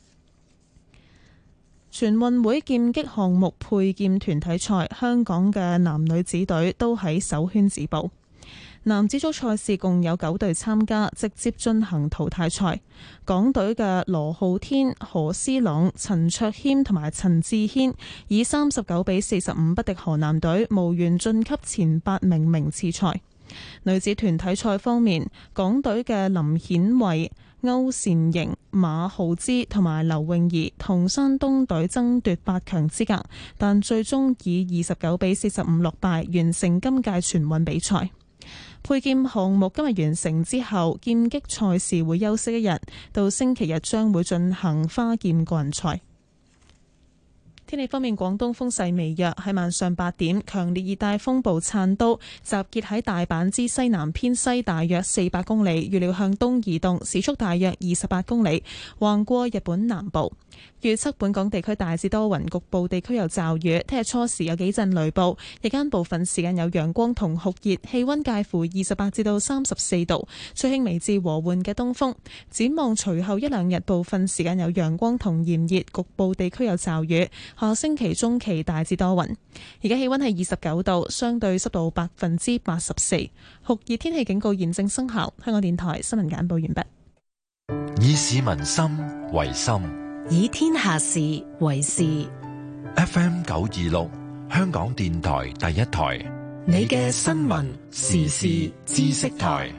全運會劍擊項目佩劍團體賽，香港嘅男女子隊都喺首圈止步。男子組賽事共有九隊參加，直接進行淘汰賽。港隊嘅羅浩天、何思朗、陳卓謙同埋陳志軒以三十九比四十五不敵河南隊，無緣晉級前八名名次賽。女子團體賽方面，港隊嘅林顯慧、 歐善瑩、馬浩之同埋劉泳儀同山東隊爭奪八強資格，但最終以二十九比四十五落敗，完成今屆全運比賽。佩劍項目今日完成之後，劍擊賽事會休息一日，到星期日將會進行花劍個人賽。天氣方面，廣東風勢微弱，喺晚上八點，強烈熱帶風暴燦都集結喺大阪之西南偏西大約四百公里，預料向東移動，時速大約二十八公里，橫過日本南部。預測本港地區大致多雲，局部地區有驟雨。聽日初時有幾陣雷暴，日間部分時間有陽光同酷熱，氣溫介乎二十八至到三十四度，吹輕微至和緩嘅東風。展望隨後一兩日，部分時間有陽光同炎熱，局部地區有驟雨。下星期中期大致多雲。而家氣溫係二十九度，相對濕度百分之八十四，酷熱天氣警告現正生效。香港電台新聞簡報完畢。 以市民心為心， 以天下事為事。 F M 九二六，香港電台第一台， 你嘅新聞時事知識台，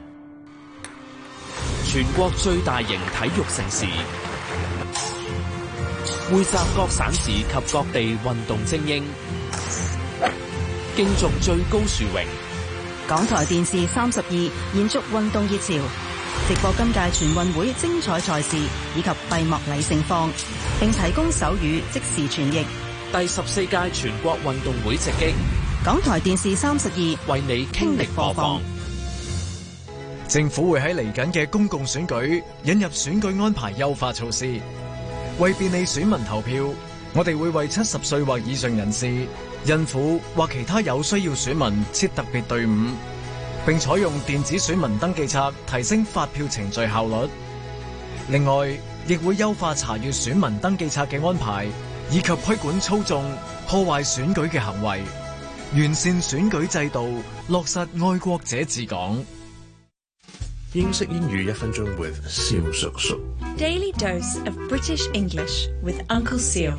全國最大型體育盛事，匯集各省市及各地運動精英，競逐最高殊榮。 港台電視三十二延續運動熱潮，直播今屆全運會精彩賽事以及閉幕禮盛況，並提供手語即時傳譯。 第十四屆全國運動會直擊， 港台電視三十二為你傾力播放。 政府會喺嚟緊嘅公共選舉引入選舉安排優化措施，為便利選民投票，我哋會為七十歲或以上人士、孕婦或其他有需要選民設特別隊伍，並採用電子選民登記冊，提升發票程序效率。另外，亦會優化查閱選民登記冊嘅安排，以及規管操縱、破壞選舉嘅行為，完善選舉制度，落實愛國者治港。 英式英語一分鐘 with 蕭叔叔。 Daily dose of British English with Uncle Seal。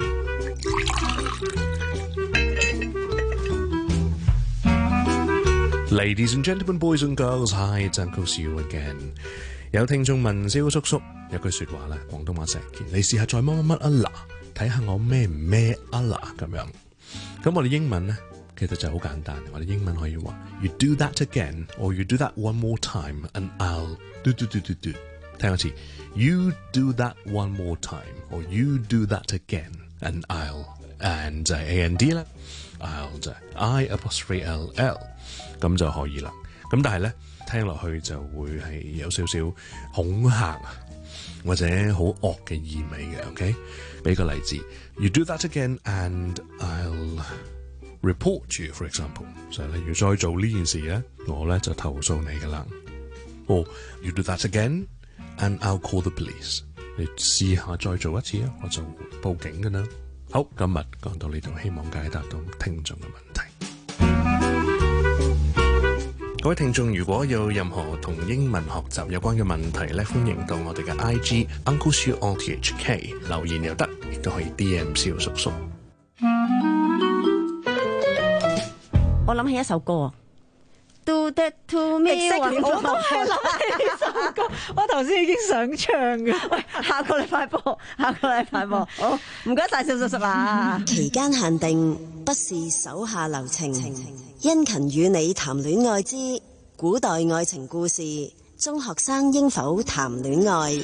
Ladies and gentlemen, boys and girls, hi, it's Uncle Seal again。有聽眾問蕭叔叔有句説話咧，廣東話成件，你試下再乜乜乜啊嗱，睇下我咩唔咩啊嗱咁樣。咁我哋英文咧其實就好簡單，我哋英文可以話 You do that again, or you do that one more time, and I'll do do do do do。聽多次 You do that one more time, or you do that again, and I'll and 就係 A N D 啦 ，I'll 就係 I apostrophe L L， 咁就可以啦。咁但係咧聽落去就會係有少少恐嚇或者好惡嘅意味嘅。OK， 俾個例子 You do that again, and I'll report you, for example。就係例如再做呢件事咧，我咧就投訴你噶啦。哦 You do that again, and I'll call the police。你試下再做一次啊，我就會報警噶啦。好，今日講到呢度，希望解答到聽眾嘅問題。各位聽眾，如果有任何同英文學習有關嘅問題咧，歡迎到我哋嘅 I G Uncle Siu O T H K 留言又得，亦都可以 D M 蕭叔叔。 我諗起一首歌 Do that to me， 我都係諗起呢首歌，我頭先已經想唱嘅。 喂，下個禮拜播，下個禮拜播。好，唔該晒蕭叔叔啦。 期間限定，不是手下留情，殷勤與你談戀愛之古代愛情故事，中學生應否談戀愛？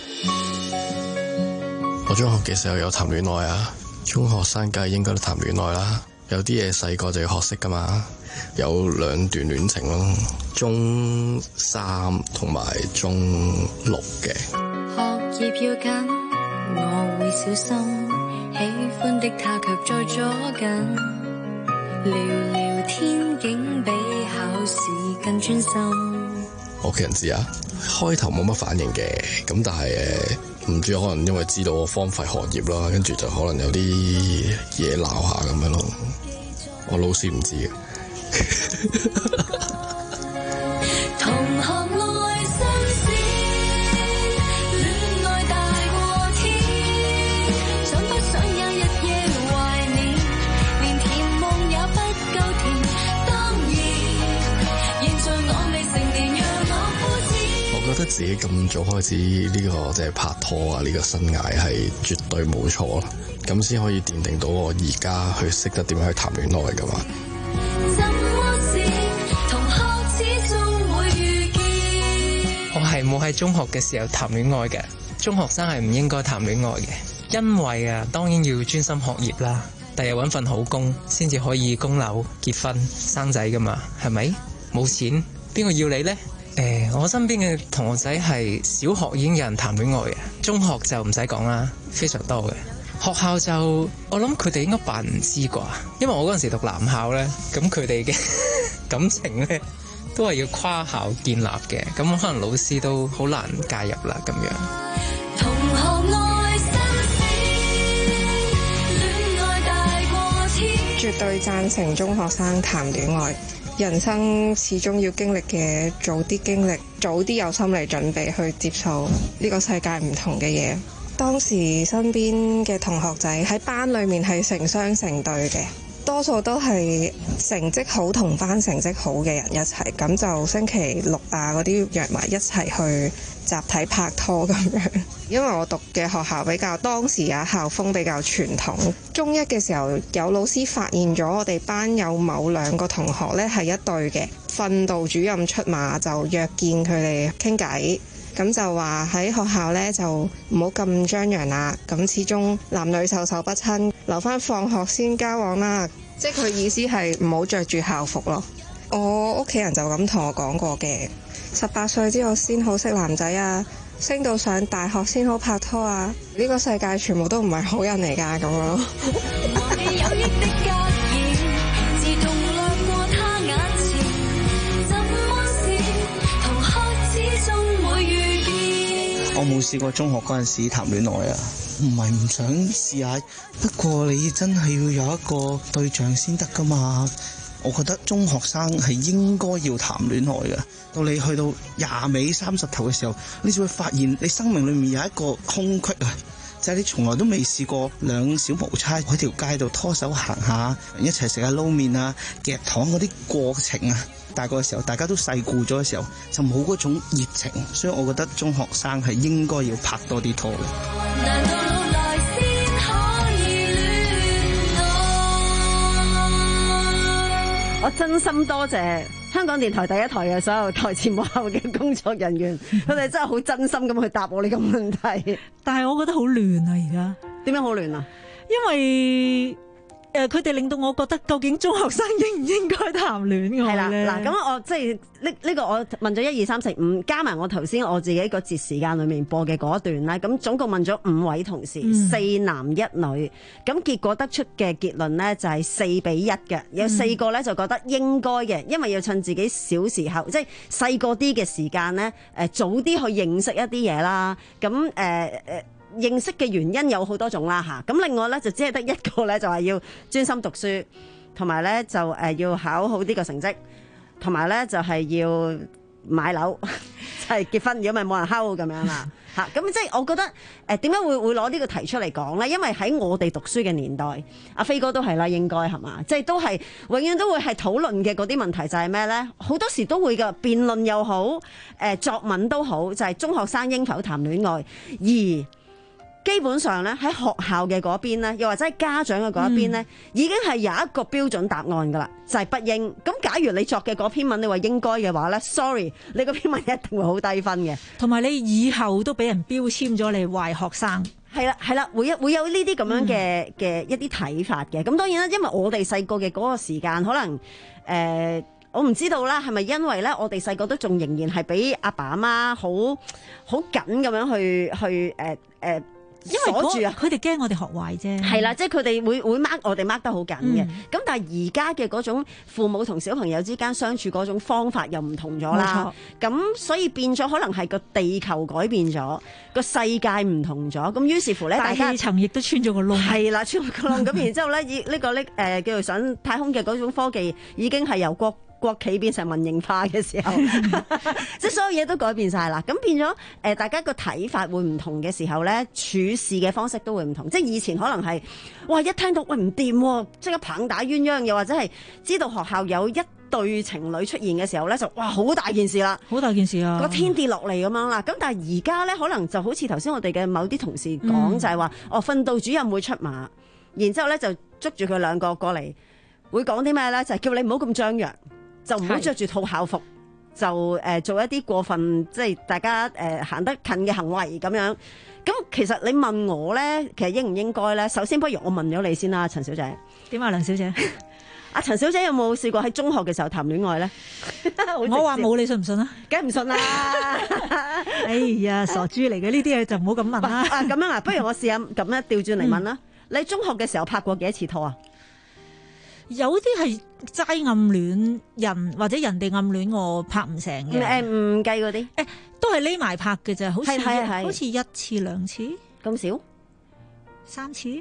我中學嘅時候有談戀愛啊，中學生梗係應該都談戀愛啦。有啲嘢細個就要學識噶嘛，有兩段戀情咯，中三同埋中六嘅。 學業要緊，我會小心，喜歡的他卻在左近，聊聊天竟比考試更專心。 屋企人知啊，開頭冇乜反應嘅，咁但係誒唔知可能因為知道我荒廢學業啦，跟住就可能有啲嘢鬧下咁樣咯。我老師唔知嘅。 同學內心事，戀愛大過天，想不想有日夜懷念，連甜夢也不夠甜。當然，現在我未成年，讓我膚淺。 我覺得自己咁早開始呢個即係拍拖啊呢個生涯係絕對冇錯啦，咁先可以奠定到我而家去識得點樣去談戀愛噶嘛。 我係冇喺中學嘅時候談戀愛嘅，中學生係唔應該談戀愛嘅，因為啊，當然要專心學業啦，第日揾份好工先至可以供樓、結婚、生仔噶嘛，係咪？冇錢邊個要你呢？誒、欸，我身邊嘅同學仔係小學已經有人談戀愛嘅，中學就唔使講啦，非常多嘅。學校就我諗佢哋應該扮唔知啩，因為我嗰陣時讀男校呢，咁佢哋嘅感情呢都係要跨校建立嘅，咁可能老師都好難介入啦咁樣。同學愛絕對贊成中學生談戀愛，人生始終要經歷嘅，早啲經歷，早啲有心理準備去接受呢個世界唔同嘅嘢。當時身邊嘅同學仔喺班裏面係成雙成對嘅，多數都係成績好同班成績好嘅人一齊，咁就星期六啊嗰啲約埋一齊去集體拍拖咁樣。因為我讀嘅學校比較當時啊校風比較傳統，中一嘅時候有老師發現咗我哋班有某兩個同學呢係一對嘅，訓導主任出馬就約見佢哋傾偈，咁就話喺學校呢就唔好咁張揚啦，咁始終男女授受不親，留翻放學先交往啦，即係佢意思係唔好着住校服咯。我屋企人就咁同我講過嘅，十八歲之後先好識男仔啊，升到上大學先好拍拖啊，呢個世界全部都唔係好人嚟㗎咁樣。 我冇試過中學嗰陣時談戀愛啊，唔係唔想試下，不過你真係要有一個對象先得㗎嘛。我覺得中學生係應該要談戀愛嘅，到你去到廿尾三十頭嘅時候，你就會發現你生命裏面有一個空隙啊，就係你從來都未試過兩小無猜喺條街度拖手行下，一齊食下撈麵啊、夾糖嗰啲過程啊。大個嘅時候，大家都世故咗嘅時候，就冇嗰種熱情，所以我覺得中學生係應該要拍多啲拖嘅。 我真心多謝香港電台第一台嘅所有台前幕後嘅工作人員，佢哋真係好真心咁去答我呢個問題。 但係我覺得好亂啊！而家點樣好亂啊？ 因為誒，佢哋令到我覺得究竟中學生應唔應該談戀愛咧？ 嗱，咁我即係呢呢個我問咗一二三四五，加埋我頭先我自己個節時間裏面播嘅嗰一段咧，咁總共問咗五位同事，嗯、四男一女，咁結果得出嘅結論呢就係四比一嘅，有四個咧就覺得應該嘅，因為要趁自己小時候即係細個啲嘅時間咧，誒早啲去認識一啲嘢啦，咁誒誒。呃認識嘅原因有好多種啦嚇，咁另外咧就只係得一個咧，就係要專心讀書，同埋咧就誒要考好啲個成績，同埋咧就係要買樓，就係結婚，如果咪冇人睺咁樣啦嚇。咁即係我覺得誒點解會會攞呢個題出嚟講咧？因為喺我哋讀書嘅年代，阿飛哥都係啦，應該係嘛？即係都係永遠都會係討論嘅嗰啲問題就係咩咧？好多時都會嘅辯論又好，誒作文都好，就係中學生應否談戀愛而。基本上咧喺學校嘅嗰邊咧，又或者係家長嘅嗰一邊咧，嗯、已經係有一個標準答案噶啦，就係、是、不應。咁假如你作嘅嗰篇文你話應該嘅話咧 ，sorry， 你嗰篇文一定會好低分嘅，同埋你以後都俾人標籤咗你壞學生。係啦係啦，會有會有呢啲咁樣嘅嘅、嗯、一啲睇法嘅。咁當然啦，因為我哋細個嘅嗰個時間，可能誒、呃、我唔知道啦，係咪因為咧我哋細個都仲仍然係俾阿爸阿媽好好緊咁樣去去誒誒。呃呃因為鎖住啊，佢哋驚我哋學壞啫。係啦，即係佢哋會會 mark 我哋 mark 得好緊嘅。咁、嗯、但係而家嘅嗰種父母同小朋友之間相處嗰種方法又唔同咗啦。咁所以變咗可能係個地球改變咗，個世界唔同咗。咁於是乎咧，大氣層亦都穿咗個窿。係啦，穿咗個窿。咁然之後咧，以、這、呢個呢誒、呃、叫做上太空嘅嗰種科技已經係由國國企變成民營化嘅時候，即係所有嘢都改變晒啦。咁變咗誒、呃，大家個睇法會唔同嘅時候咧，處事嘅方式都會唔同。即係以前可能係哇，一聽到喂唔掂，即刻棒打鴛鴦，又或者係知道學校有一對情侶出現嘅時候咧，就哇好大件事啦， 好大件事啊， 個天跌落嚟咁樣啦。咁但係而家咧，可能就好似頭先我哋嘅某啲同事講， 嗯就係話哦，訓導主任會出馬，然之後咧就捉住佢兩個過嚟，會講啲咩咧？就係、是、叫你唔好咁張揚，就唔好着住套校服，就誒、呃、做一啲過分即係大家誒行、呃、得近嘅行為咁樣。咁其實你問我咧，其實應唔應該咧？首先不如我問咗你先啦，陳小姐。 點啊，梁小姐？ 阿陳小姐有冇試過喺中學嘅時候談戀愛咧？ 我話冇，你信唔信啊？ 梗係唔信啦！ 哎呀，傻豬嚟嘅呢啲嘢就唔好咁問啦。 啊，咁樣啊，不如我試下咁樣調轉嚟問啦。嗯、你中學嘅時候拍過幾多次拖啊？ 有啲係齋暗戀人，或者人哋暗戀我拍唔成嘅。 誒唔計嗰啲， 誒都係匿埋拍嘅啫，好似係係係好似一次兩次咁少。 三次，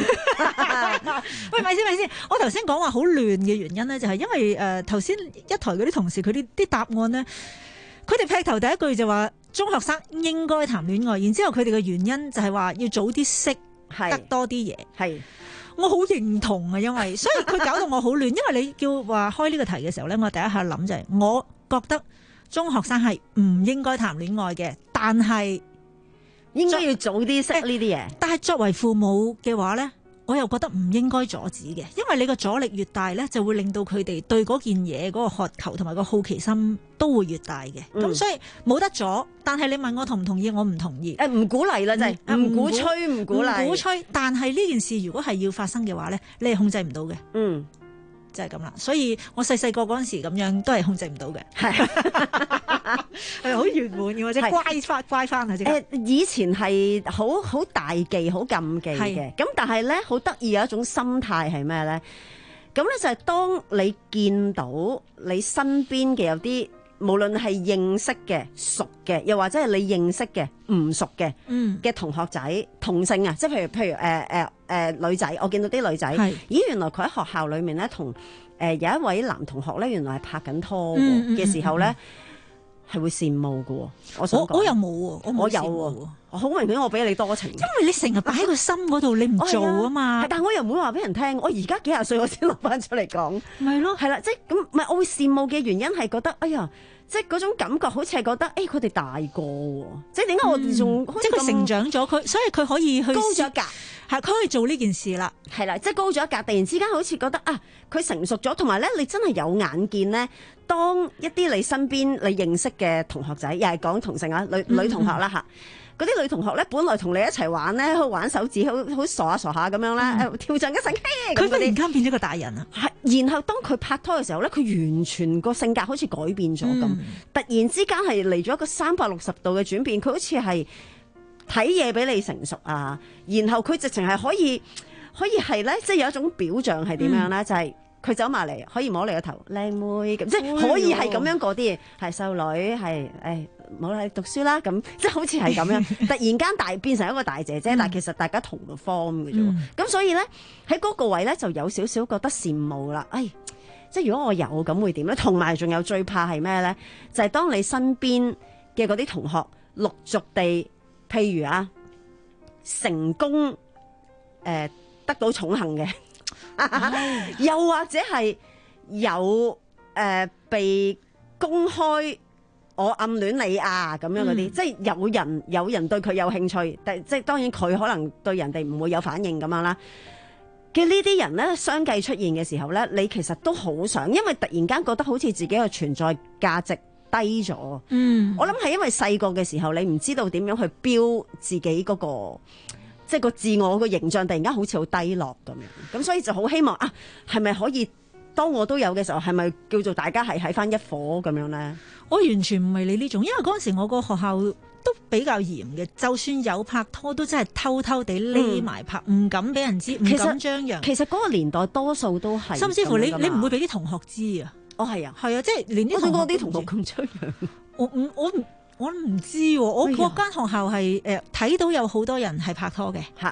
喂，咪先咪先，我頭先講話好亂嘅原因咧，就係因為誒頭先一台嗰啲同事佢啲啲答案咧，佢哋劈頭第一句就話中學生應該談戀愛，然之後佢哋嘅原因就係話要早啲識得多啲嘢， 係我好認同啊，因為所以佢搞到我好亂，因為你叫話開呢個題嘅時候咧，我第一下諗就係我覺得中學生係唔應該談戀愛嘅，但係應該要早啲識呢啲嘢， 但係作為父母嘅話呢，我又覺得唔應該阻止嘅，因為你個阻力越大呢，就會令到佢哋對嗰件嘢嗰個渴求同埋個好奇心都會越大嘅。咁、嗯、所以冇得阻，但係你問我同唔同意，我唔同意。 誒唔鼓勵啦，真係唔鼓吹，唔鼓勵， 唔鼓吹。但係呢件事如果係要發生嘅話呢，你係控制唔到嘅。 嗯。 就係咁啦，所以我細細個嗰陣時咁樣都係控制唔到嘅，係係好圓滿嘅，或者乖翻乖翻啊！即係誒，以前係好好大忌、好禁忌嘅，咁但係咧好得意有一種心態係咩咧？咁咧就係當你見到你身邊嘅有啲，無論係認識嘅、熟嘅，又或者係你認識嘅唔熟嘅嘅同學仔、同性啊，即係譬如譬如誒誒誒女仔，我見到啲女仔，咦原來佢喺學校裏面咧同誒有一位男同學咧，原來係拍緊拖嘅時候咧，係會羨慕嘅喎。我想我我又冇喎，我我有喎，好明顯我比你多情， 因為你成日擺喺個心嗰度，你唔做啊嘛。 但係我又唔會話俾人聽，我而家幾廿歲我先攞翻出嚟講， 咪咯， 係啦，即係咁，唔係我會羨慕嘅原因係覺得，哎呀。即係嗰種感覺，好似係覺得，誒佢哋大個喎，即係點解我哋仲、嗯、 即係佢成長咗，佢所以佢可以去高咗一格， 係佢可以做呢件事啦， 係啦，即係高咗一格，突然之間好似覺得啊，佢成熟咗，同埋咧，你真係有眼見咧，當一啲你身邊你認識嘅同學仔，又係講同性啊，女女同學啦嚇。嗯嗰啲女同學咧，本來同你一齊玩咧，去玩手指，好好傻下傻下咁樣啦、嗯，跳進一陣， 佢忽然間變咗個大人啊！ 係，然後當佢拍拖嘅時候咧，佢完全個性格好似改變咗咁、嗯，突然之間係嚟咗一個三百六十度嘅轉變，佢好似係睇嘢比你成熟啊，然後佢直情係可以可以係咧，即係有一種表象係點樣咧、嗯，就係、是。佢走埋嚟，可以摸你個頭，靚妹咁，即係可以係咁樣嗰啲，係秀女，係誒冇啦，讀書啦咁，即係好似係咁樣，突然間大變成一個大姐姐，嗯、但係其實大家同個 form 嘅啫，咁、嗯、所以咧喺嗰個位咧就有少少覺得羨慕啦，誒，即係如果我有咁會點咧？同埋仲有最怕係咩咧？就係、是、當你身邊嘅嗰啲同學陸續地，譬如啊成功誒、呃、得到寵幸嘅。又或者係有誒、呃、被公開我暗戀你啊咁樣嗰啲、嗯，即係有人有人對佢有興趣，但即係當然佢可能對人哋唔會有反應咁樣啦。嘅呢啲人咧相繼出現嘅時候咧，你其實都好想，因為突然間覺得好似自己嘅存在價值低咗。嗯，我諗係因為細個嘅時候你唔知道點樣去標自己嗰、嗰個。即係個自我個形象突然間好似好低落咁樣，咁所以就好希望啊，係咪可以當我都有嘅時候，係咪叫做大家係喺翻一伙咁樣咧？ 我完全唔係你呢種，因為嗰陣時我個學校都比較嚴嘅，就算有拍拖都真係偷偷地匿埋拍，唔、嗯、敢俾人知，唔敢張揚。 其實嗰個年代多數都係， 甚至乎你你唔會俾啲同學知啊。 哦，係啊， 係啊，即係連啲同學啲同學咁張揚。 我唔我唔。我唔知喎，我嗰間學校係誒睇到有好多人係拍拖嘅，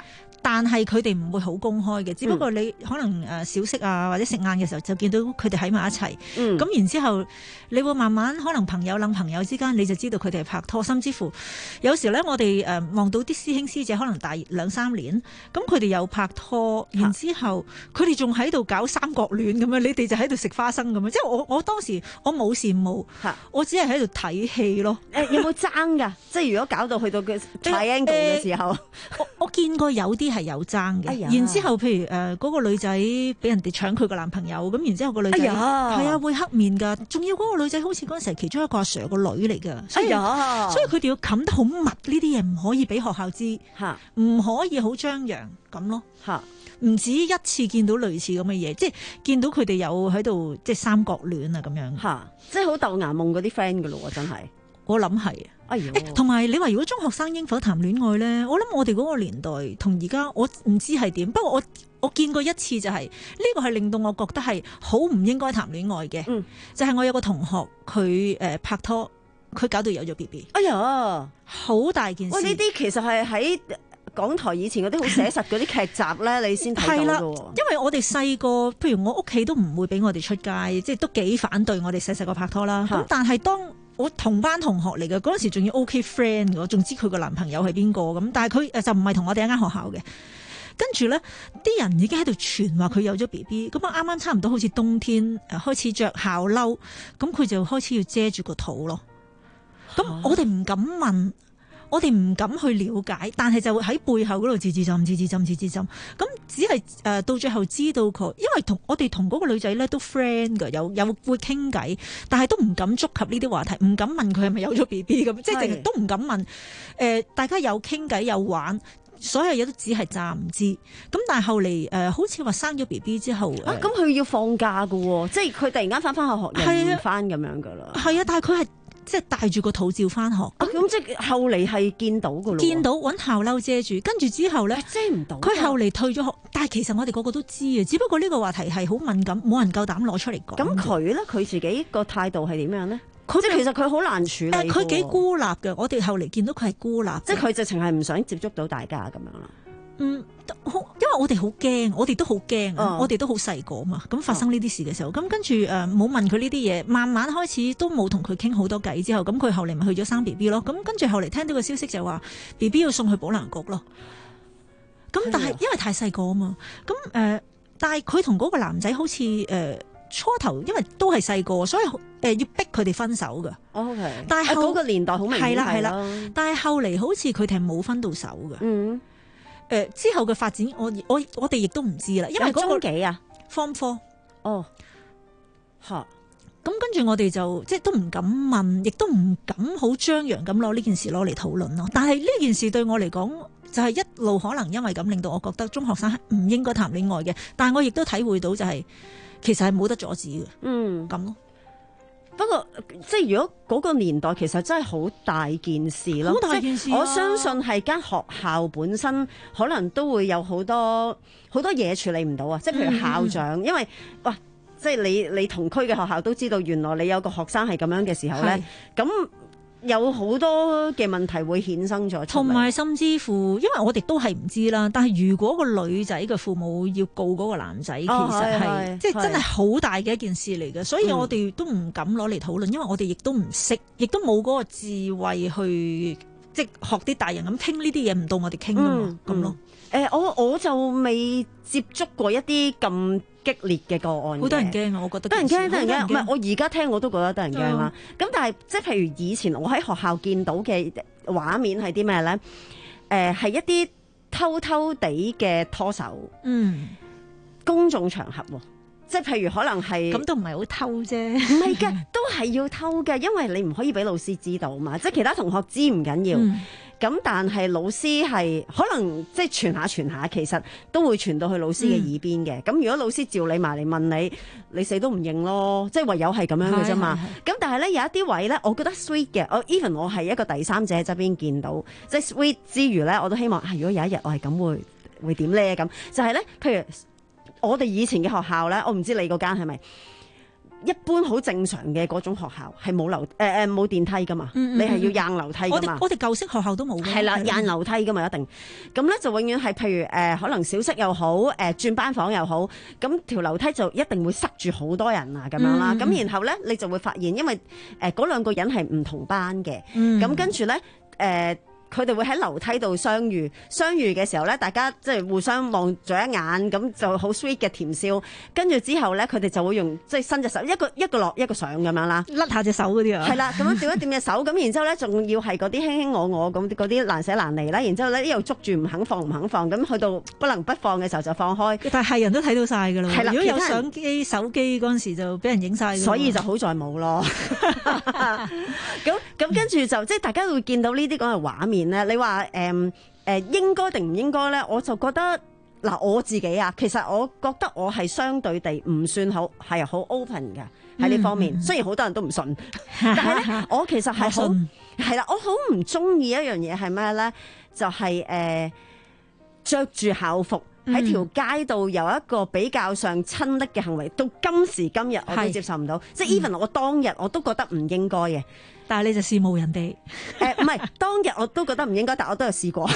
但係佢哋唔會好公開嘅，只不過你可能誒小息啊或者食晏嘅時候就見到佢哋喺埋一齊，咁、 嗯、 然之後你會慢慢可能朋友諗朋友之間你就知道佢哋係拍拖，甚至乎有時咧我哋誒望到啲師兄師姐可能大兩三年，咁佢哋有拍拖，然之後佢哋仲喺度搞三角戀咁樣，你哋就喺度食花生咁樣，即係我我當時我冇羨慕，我只係喺度睇戲咯。 誒有冇爭㗎？即係如果搞到去到嘅 triangle 嘅時候， 我我見過有啲係有爭嘅， 哎呀然之後譬如誒嗰、呃嗰個女仔俾人哋搶佢個男朋友，咁然之後個女仔係、 哎、 啊會黑面㗎，仲要嗰個女仔好似嗰陣時係其中一個阿 Sir 個女嚟㗎，所以、 哎、 所以佢哋要冚得好密，呢啲嘢唔可以俾學校知，唔可以好張揚咁咯。唔止一次見到類似咁嘅嘢，即係見到佢哋有喺度即係三角戀啊咁樣， 嚇，即係好豆芽夢嗰啲 friend 㗎咯喎，真係。 我諗係， 哎呀， 同埋你話如果中學生應否談戀愛咧？我諗我哋嗰個年代同而家我唔知係點，不過我我見過一次就係、是、呢、這個係令到我覺得係好唔應該談戀愛嘅、嗯，就係、是、我有個同學佢誒、呃、拍拖，佢搞到有咗 B B。 哎呀， 好大件事！ 喂，呢啲其實係喺港台以前嗰啲好寫實嗰啲劇集咧，你先睇到嘅喎。 因為我哋細個，譬如我屋企都唔會俾我哋出街，即係都幾反對我哋細細個拍拖啦。咁但係當我同班同學嚟嘅嗰陣時，仲要 OK friend 嘅，我仲知佢個男朋友係邊個咁。但係佢誒就唔係同我哋一間學校嘅。跟住咧，啲人已經喺度傳話佢有咗 B B。咁啊，啱啱差唔多好似冬天誒開始着校褸，咁佢就開始要遮住個肚咯。咁我哋唔敢問。我哋唔敢去了解，但係就會喺背後嗰度自自浸、自自浸、自自浸。咁只係誒、呃、到最後知道佢，因為同我哋同嗰個女仔咧都 friend 㗎，有有會傾偈，但係都唔敢觸及呢啲話題，唔敢問佢係咪有咗 B B 咁，即係淨係都唔敢問。誒、呃，大家有傾偈有玩，所有嘢都只係暫唔知。咁但係後嚟誒、呃，好似話生咗 B B 之後， 啊，咁佢要放假㗎喎，即係佢突然間翻返學學又唔翻咁樣㗎啦。 係啊，但係佢係。即係帶住個肚照翻學，咁、 啊、即係後嚟係見到㗎咯， 見到揾校褸遮住，跟住之後咧遮唔到。 佢後嚟退咗學，但係其實我哋個個都知啊，只不過呢個話題係好敏感，冇人夠膽攞出嚟講。 咁佢咧，佢自己個態度係點樣咧？即係其實佢好難處理。 佢幾孤立嘅，我哋後嚟見到佢係孤立， 即係佢直情係唔想接觸到大家咁樣啦。 嗯，因為我哋好驚，我哋都好驚，哦、我哋都好細個嘛。咁發生呢啲事嘅時候，咁、哦、跟住誒冇問佢呢啲嘢，慢慢開始都冇同佢傾好多偈。之後，咁佢後嚟咪去咗生 B B 咯。咁跟住後嚟聽到個消息就話 B B 要送去保良局咯。咁但係因為太細個啊嘛，咁誒、呃，但係佢同嗰個男仔好似誒、呃、初頭，因為都係細個，所以誒、呃、要逼佢哋分手噶。 O K， 但係嗰個年代好明顯係啦，係啦。 但係後嚟好似佢哋係冇分到手嘅。 嗯。 誒、呃、之後嘅發展，我我我哋亦都唔知啦，因為嗰、那個中幾啊 Form Four 哦，嚇， 咁跟住我哋就即係都唔敢問，亦都唔敢好張揚咁攞呢件事攞嚟討論咯。但係呢件事對我嚟講，就係、是、一路可能因為咁令到我覺得中學生係唔應該談戀愛嘅。但係我亦都體會到就係、是、其實係冇得阻止嘅，嗯咁咯。 不過，即係如果嗰個年代其實真係好大件事咯， 好大件事、啊。 我相信係間學校本身可能都會有好多好多嘢處理唔到啊！即係譬如校長，嗯、因為哇，即係你你同區嘅學校都知道，原來你有個學生係咁樣嘅時候咧，咁。有好多嘅問題會衍生咗， 同埋甚至乎，因為我哋都係唔知啦。但係如果個女仔嘅父母要告嗰個男仔，哦、其實係即係真係好大嘅一件事嚟嘅。所以我哋都唔敢攞嚟討論，因為我哋亦都唔識，亦都冇嗰個智慧去即係學啲大人咁傾呢啲嘢，唔到我哋傾㗎嘛，咁、嗯、咯。 誒、呃，我我就未接觸過一啲咁激烈嘅個案， 好得人驚啊！我覺得得人驚，得人驚。唔係我而家聽我都覺得得人驚啦。咁、嗯、但係即係譬如以前我喺學校見到嘅畫面係啲咩咧？誒、呃，係一啲偷偷地嘅拖手，嗯，公眾場合，即係譬如可能係咁都唔係好偷啫， 唔係嘅，都係要偷嘅，因為你唔可以俾老師知道嘛。即係其他同學知唔緊要。嗯咁但係老師係可能即係傳下傳下，其實都會傳到去老師嘅耳邊嘅。咁、嗯、如果老師召你埋嚟問你，你死都唔認咯，即係唯有係咁樣嘅啫嘛。咁但係咧有一啲位咧，我覺得 sweet 嘅。我 even 我係一個第三者喺側邊見到，即係 sweet 之餘咧，我都希望啊，如果有一日我係咁會會點咧？咁就係咧，譬如我哋以前嘅學校咧，我唔知你嗰間係咪一般好正常嘅嗰種學校係冇樓誒誒冇電梯噶嘛， 嗯嗯你係要硬樓梯噶嘛。 我哋我哋舊式學校都冇嘅。 係啦，硬樓梯噶嘛一定。咁咧就永遠係譬如誒、呃、可能小息又好，誒、呃、轉班房又好，咁條樓梯就一定會塞住好多人啊咁樣啦。咁、 嗯、 然後咧你就會發現，因為誒嗰兩個人係唔同班嘅，咁、 嗯、 跟住咧誒。呃佢哋會喺樓梯度相遇，相遇嘅時候咧，大家即係互相望咗一眼，咁就好 sweet 嘅甜笑。跟住之後咧，佢哋就會用即係伸隻手，一個一個落一個上咁樣啦， 甩下隻手嗰啲啊。 係啦，咁樣掂一掂隻手，咁然之後咧，仲要係嗰啲輕輕我我咁嗰啲難捨難離啦。然之後咧，又捉住唔肯放唔肯放，咁去到不能不放嘅時候就放開。 但係人都睇到晒㗎啦。 係啦， 如果有相機、手機嗰陣時就俾人影晒。 所以就好在冇咯。咁咁跟住就即係大家會見到呢啲咁嘅畫面咧。你話誒誒應該定唔應該咧？我就覺得嗱，我自己啊，其實我覺得我係相對地唔算好係好 open 嘅喺呢方面。嗯、雖然好多人都唔信，但係咧我其實係好係啦，我好唔中意一樣嘢係咩咧？就係誒着住校服喺條街度有一個比較上親昵嘅行為，到今時今日我都接受唔到。即係 even 我當日我都覺得唔應該嘅。 但係你就羨慕人哋， 誒唔係當日我都覺得唔應該，但我都有試過，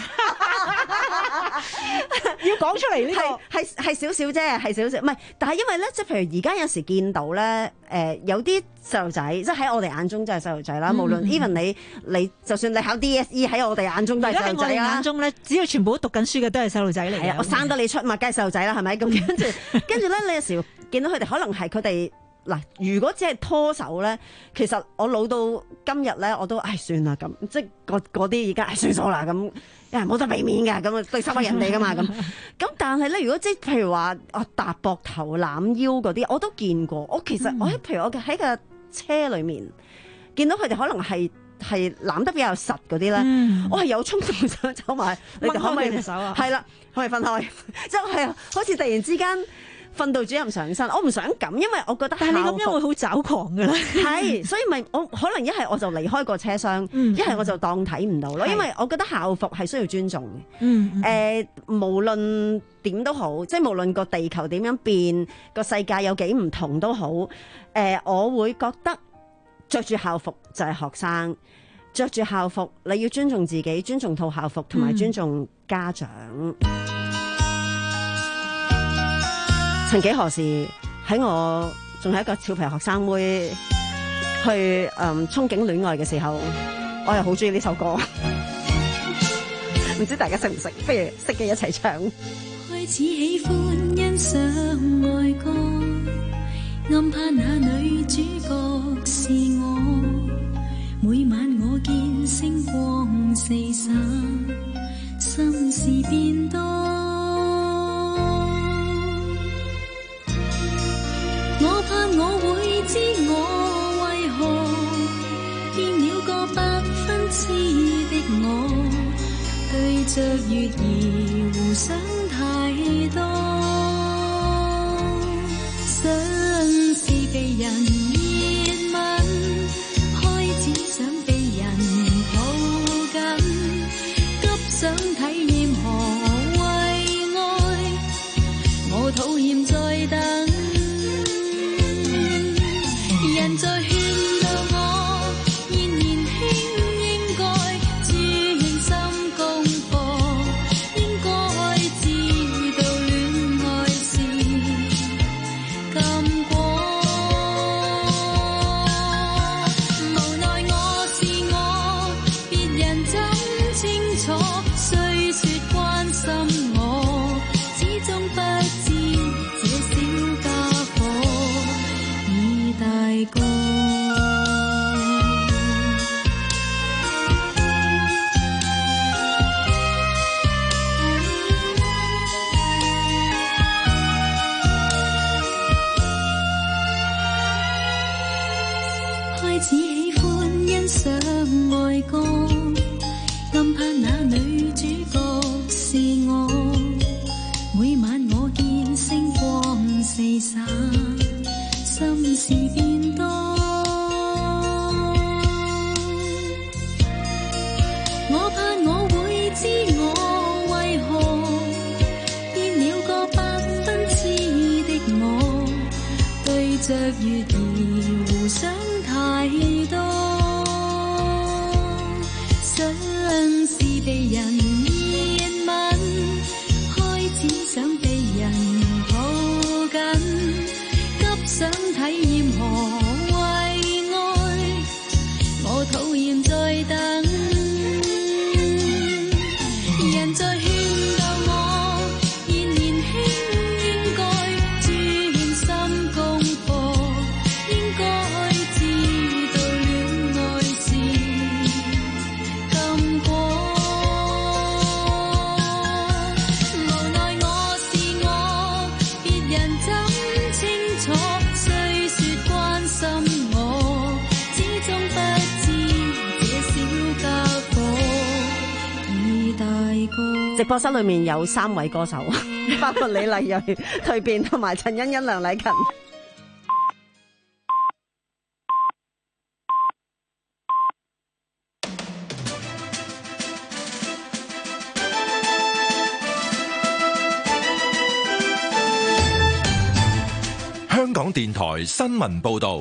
要講出嚟呢、這個係係少少啫，係少少，唔係，但係因為咧，即係譬如而家有時見到咧，誒、呃、有啲細路仔，即係喺我哋眼中真係細路仔啦。嗯、無論 even 你你就算你考 D S E 喺我哋眼中都係細路仔啦。 喺我哋眼中咧，只要全部都讀緊書嘅都係細路仔嚟嘅。 我生得你出嘛，梗係細路仔啦，係咪？咁跟住跟住咧，你有時見到佢哋可能係佢哋。嗱，如果只係拖手咧，其實我老到今日咧，我都唉算啦咁，即係嗰啲而家唉算數啦咁，因為冇得避免㗎，咁啊對手屈人哋㗎嘛咁。咁但係咧，如果即係譬如話啊搭膊頭攬腰嗰啲，我都見過。我其實、嗯、我喺譬如我嘅喺個車裡面見到佢哋可能係係攬得比較實嗰啲咧，嗯、我係有衝動想走埋，你哋可唔可以隻手啊？係啦，可以分開，即係係好似突然之間。訓導主任上身，我唔想咁，因為我覺得。但係你咁樣會好抓狂㗎啦。係，所以咪我可能一係我就離開個車廂，一、嗯、係我就當睇唔到咯。因為我覺得校服係需要尊重嘅。嗯。誒、呃，無論點都好，即係無論個地球點樣變，個世界有幾唔同都好。誒、呃，我會覺得着住校服就係學生，着住校服你要尊重自己，尊重套校服，同埋尊重家長。嗯。曾幾何時喺我仲係一個俏皮學生妹去誒、嗯、憧憬戀愛嘅時候，我又好中意呢首歌，唔知大家識唔識？不如識嘅一齊唱。 開始喜歡欣賞愛歌，暗盼那女主角是我。每晚我見星光四散，心事變多。我怕我會知我為何變了個百分之的我，對着月兒互想太多，想是被人熱吻，開始想被人抱緊，急想體驗何謂愛，我討厭再等。人在勸導我，現年輕應該專心功課，應該知道戀愛是禁果。無奈我是我，別人怎清楚？雖說關心我，始終不知這小家伙已大個。開始喜歡欣賞愛歌，暗盼那女主角是我。每晚我見星光四散，心事變多。我怕我會知我為何變了個百分之的我，對着月兒互相太多，相思被人熱吻，開始想被人抱緊，急想體驗何謂愛，我討厭再等，人在勸導我現年輕應該專心功課，應該知道戀愛是禁果，無奈我是我，別人怎清楚，雖說關心我，始終不知這小家伙已大個。 直播室裏面有三位歌手，包括李麗蕊、蛻變同埋陳欣欣、梁禮勤。 香港電台新聞報導，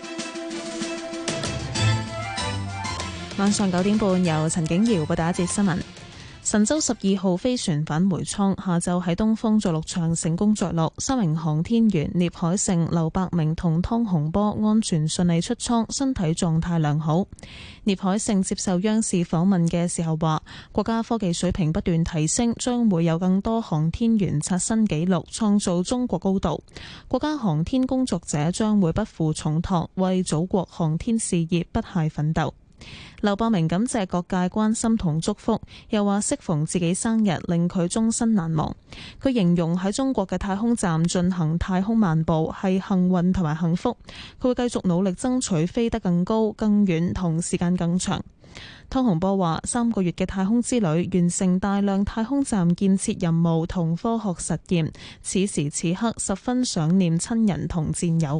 晚上九點半由陳景瑤報道一節新聞。神舟十二號飛船返回艙下晝喺東風着陸場成功着陸，三名航天員聶海勝、劉伯明同湯洪波安全順利出艙，身體狀態良好。聶海勝接受央視訪問嘅時候話，國家科技水平不斷提升，將會有更多航天員刷新紀錄，創造中國高度。國家航天工作者將會不負重託，為祖國航天事業不懈奮鬥。劉伯明感謝各界關心同祝福，又話適逢自己生日，令佢終身難忘。佢形容喺中國嘅太空站進行太空漫步係幸運同埋幸福，佢會繼續努力爭取飛得更高、更遠同時間更長。湯洪波話：三個月嘅太空之旅，完成大量太空站建設任務同科學實驗，此時此刻十分想念親人同戰友。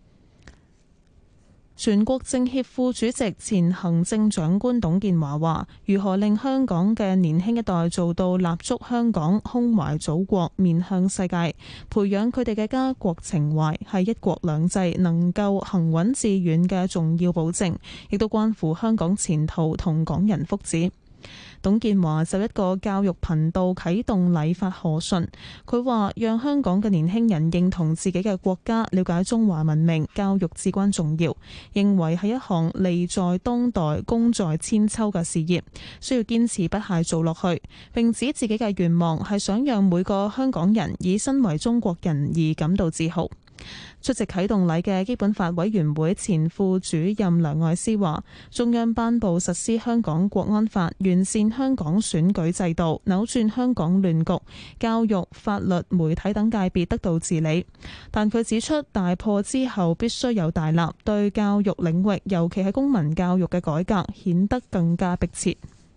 全國政協副主席、前行政長官董建華話：如何令香港嘅年輕一代做到立足香港、胸懷祖國、面向世界，培養佢哋嘅家國情懷，係一國兩制能夠行穩致遠嘅重要保證，亦都關乎香港前途同港人福祉。董建華就一個教育頻道啟動禮發賀信，佢話讓香港嘅年輕人認同自己嘅國家，了解中華文明，教育至關重要，認為係一項利在當代、功在千秋嘅事業，需要堅持不懈做落去。並指自己嘅願望係想讓每個香港人以身為中國人而感到自豪。出席啟動禮嘅基本法委員會前副主任梁愛詩話，中央頒布實施香港國安法，完善香港選舉制度，扭轉香港亂局，教育、法律、媒體等界別得到治理。但佢指出，大破之後必須有大立，對教育領域，尤其係公民教育嘅改革顯得更加迫切。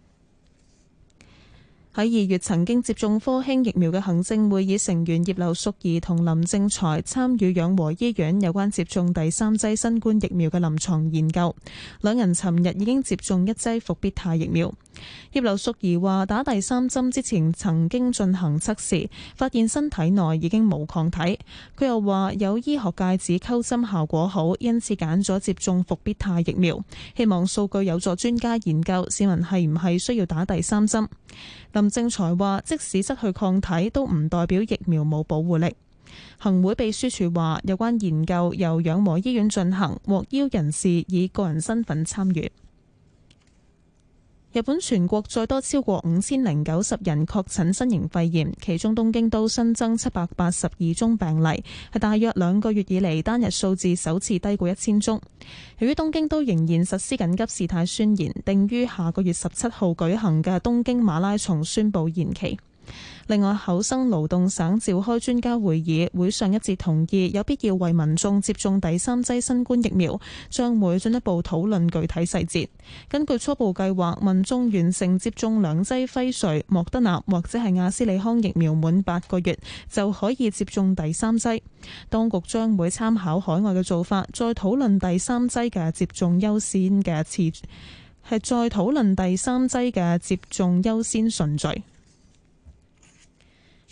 喺二月曾經接種科興疫苗嘅行政會議成員葉劉淑儀同林正財參與養和醫院有關接種第三劑新冠疫苗嘅臨床研究，兩人尋日已經接種一劑復必泰疫苗。葉劉淑儀話打第三針之前曾經進行測試，發現身體內已經冇抗體。佢又話有醫學界指溝針效果好，因此揀咗接種復必泰疫苗，希望數據有助專家研究市民係唔係需要打第三針。林正財話，即使失去抗體，都唔代表疫苗冇保護力。行會秘書處話，有關研究由養和醫院進行，獲邀人士以個人身份參與。日本全國再多超過五千零九十人確診新型肺炎，其中東京都新增七百八十二宗病例，係大約兩個月以嚟單日數字首次低過一千宗。由於東京都仍然實施緊急事態宣言，定於下個月十七號舉行嘅東京馬拉松宣布延期。另外，厚生勞動省召開專家會議，會上一致同意有必要為民眾接種第三劑新冠疫苗，將會進一步討論具體細節。根據初步計劃，民眾完成接種兩劑輝瑞、莫德納或者係阿斯利康疫苗滿八個月，就可以接種第三劑。當局將會參考海外嘅做法，再討論第三劑嘅接種優先嘅次序，係再討論第三劑嘅接種優先順序。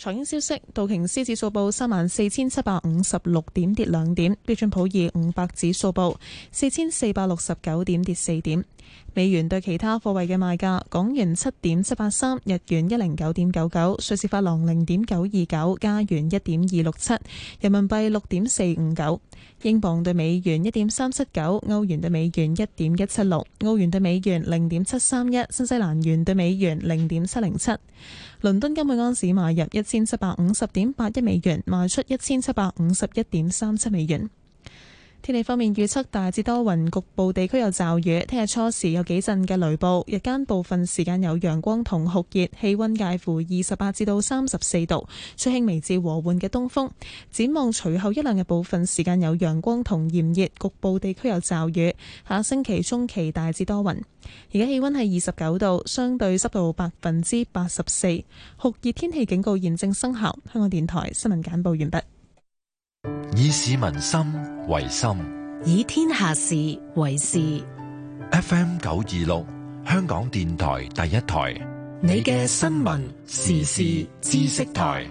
財經消息，道瓊斯指數報三萬四千七百五十六點，跌兩點；標準普爾五百指數報四千四百六十九點，跌四點。美元對其他貨幣嘅賣價：港元七點七八三，日元一零九點九九，瑞士法郎零點九二九，加元一點二六七，人民幣六點四五九，英鎊對美元一點三七九，歐元對美元一點一七六，澳元對美元零點七三一，新西蘭元對美元零點七零七。倫敦金每盎司買入一千七百五十點八一美元，賣出一千七百五十一點三七美元。天氣方面預測大致多雲，局部地區有驟雨。聽日初時有幾陣嘅雷暴，日間部分時間有陽光同酷熱，氣溫介乎二十八至到三十四度，吹輕微至和緩嘅東風。展望隨後一兩日部分時間有陽光同炎熱，局部地區有驟雨。下星期中期大致多雲。而家氣溫係二十九度，相對濕度百分之八十四，酷熱天氣警告現正生效。香港電台新聞簡報完畢。 以市民心為心， 以天下事為事。 F M 九二六，香港電台第一台， 你嘅新聞時事知識台，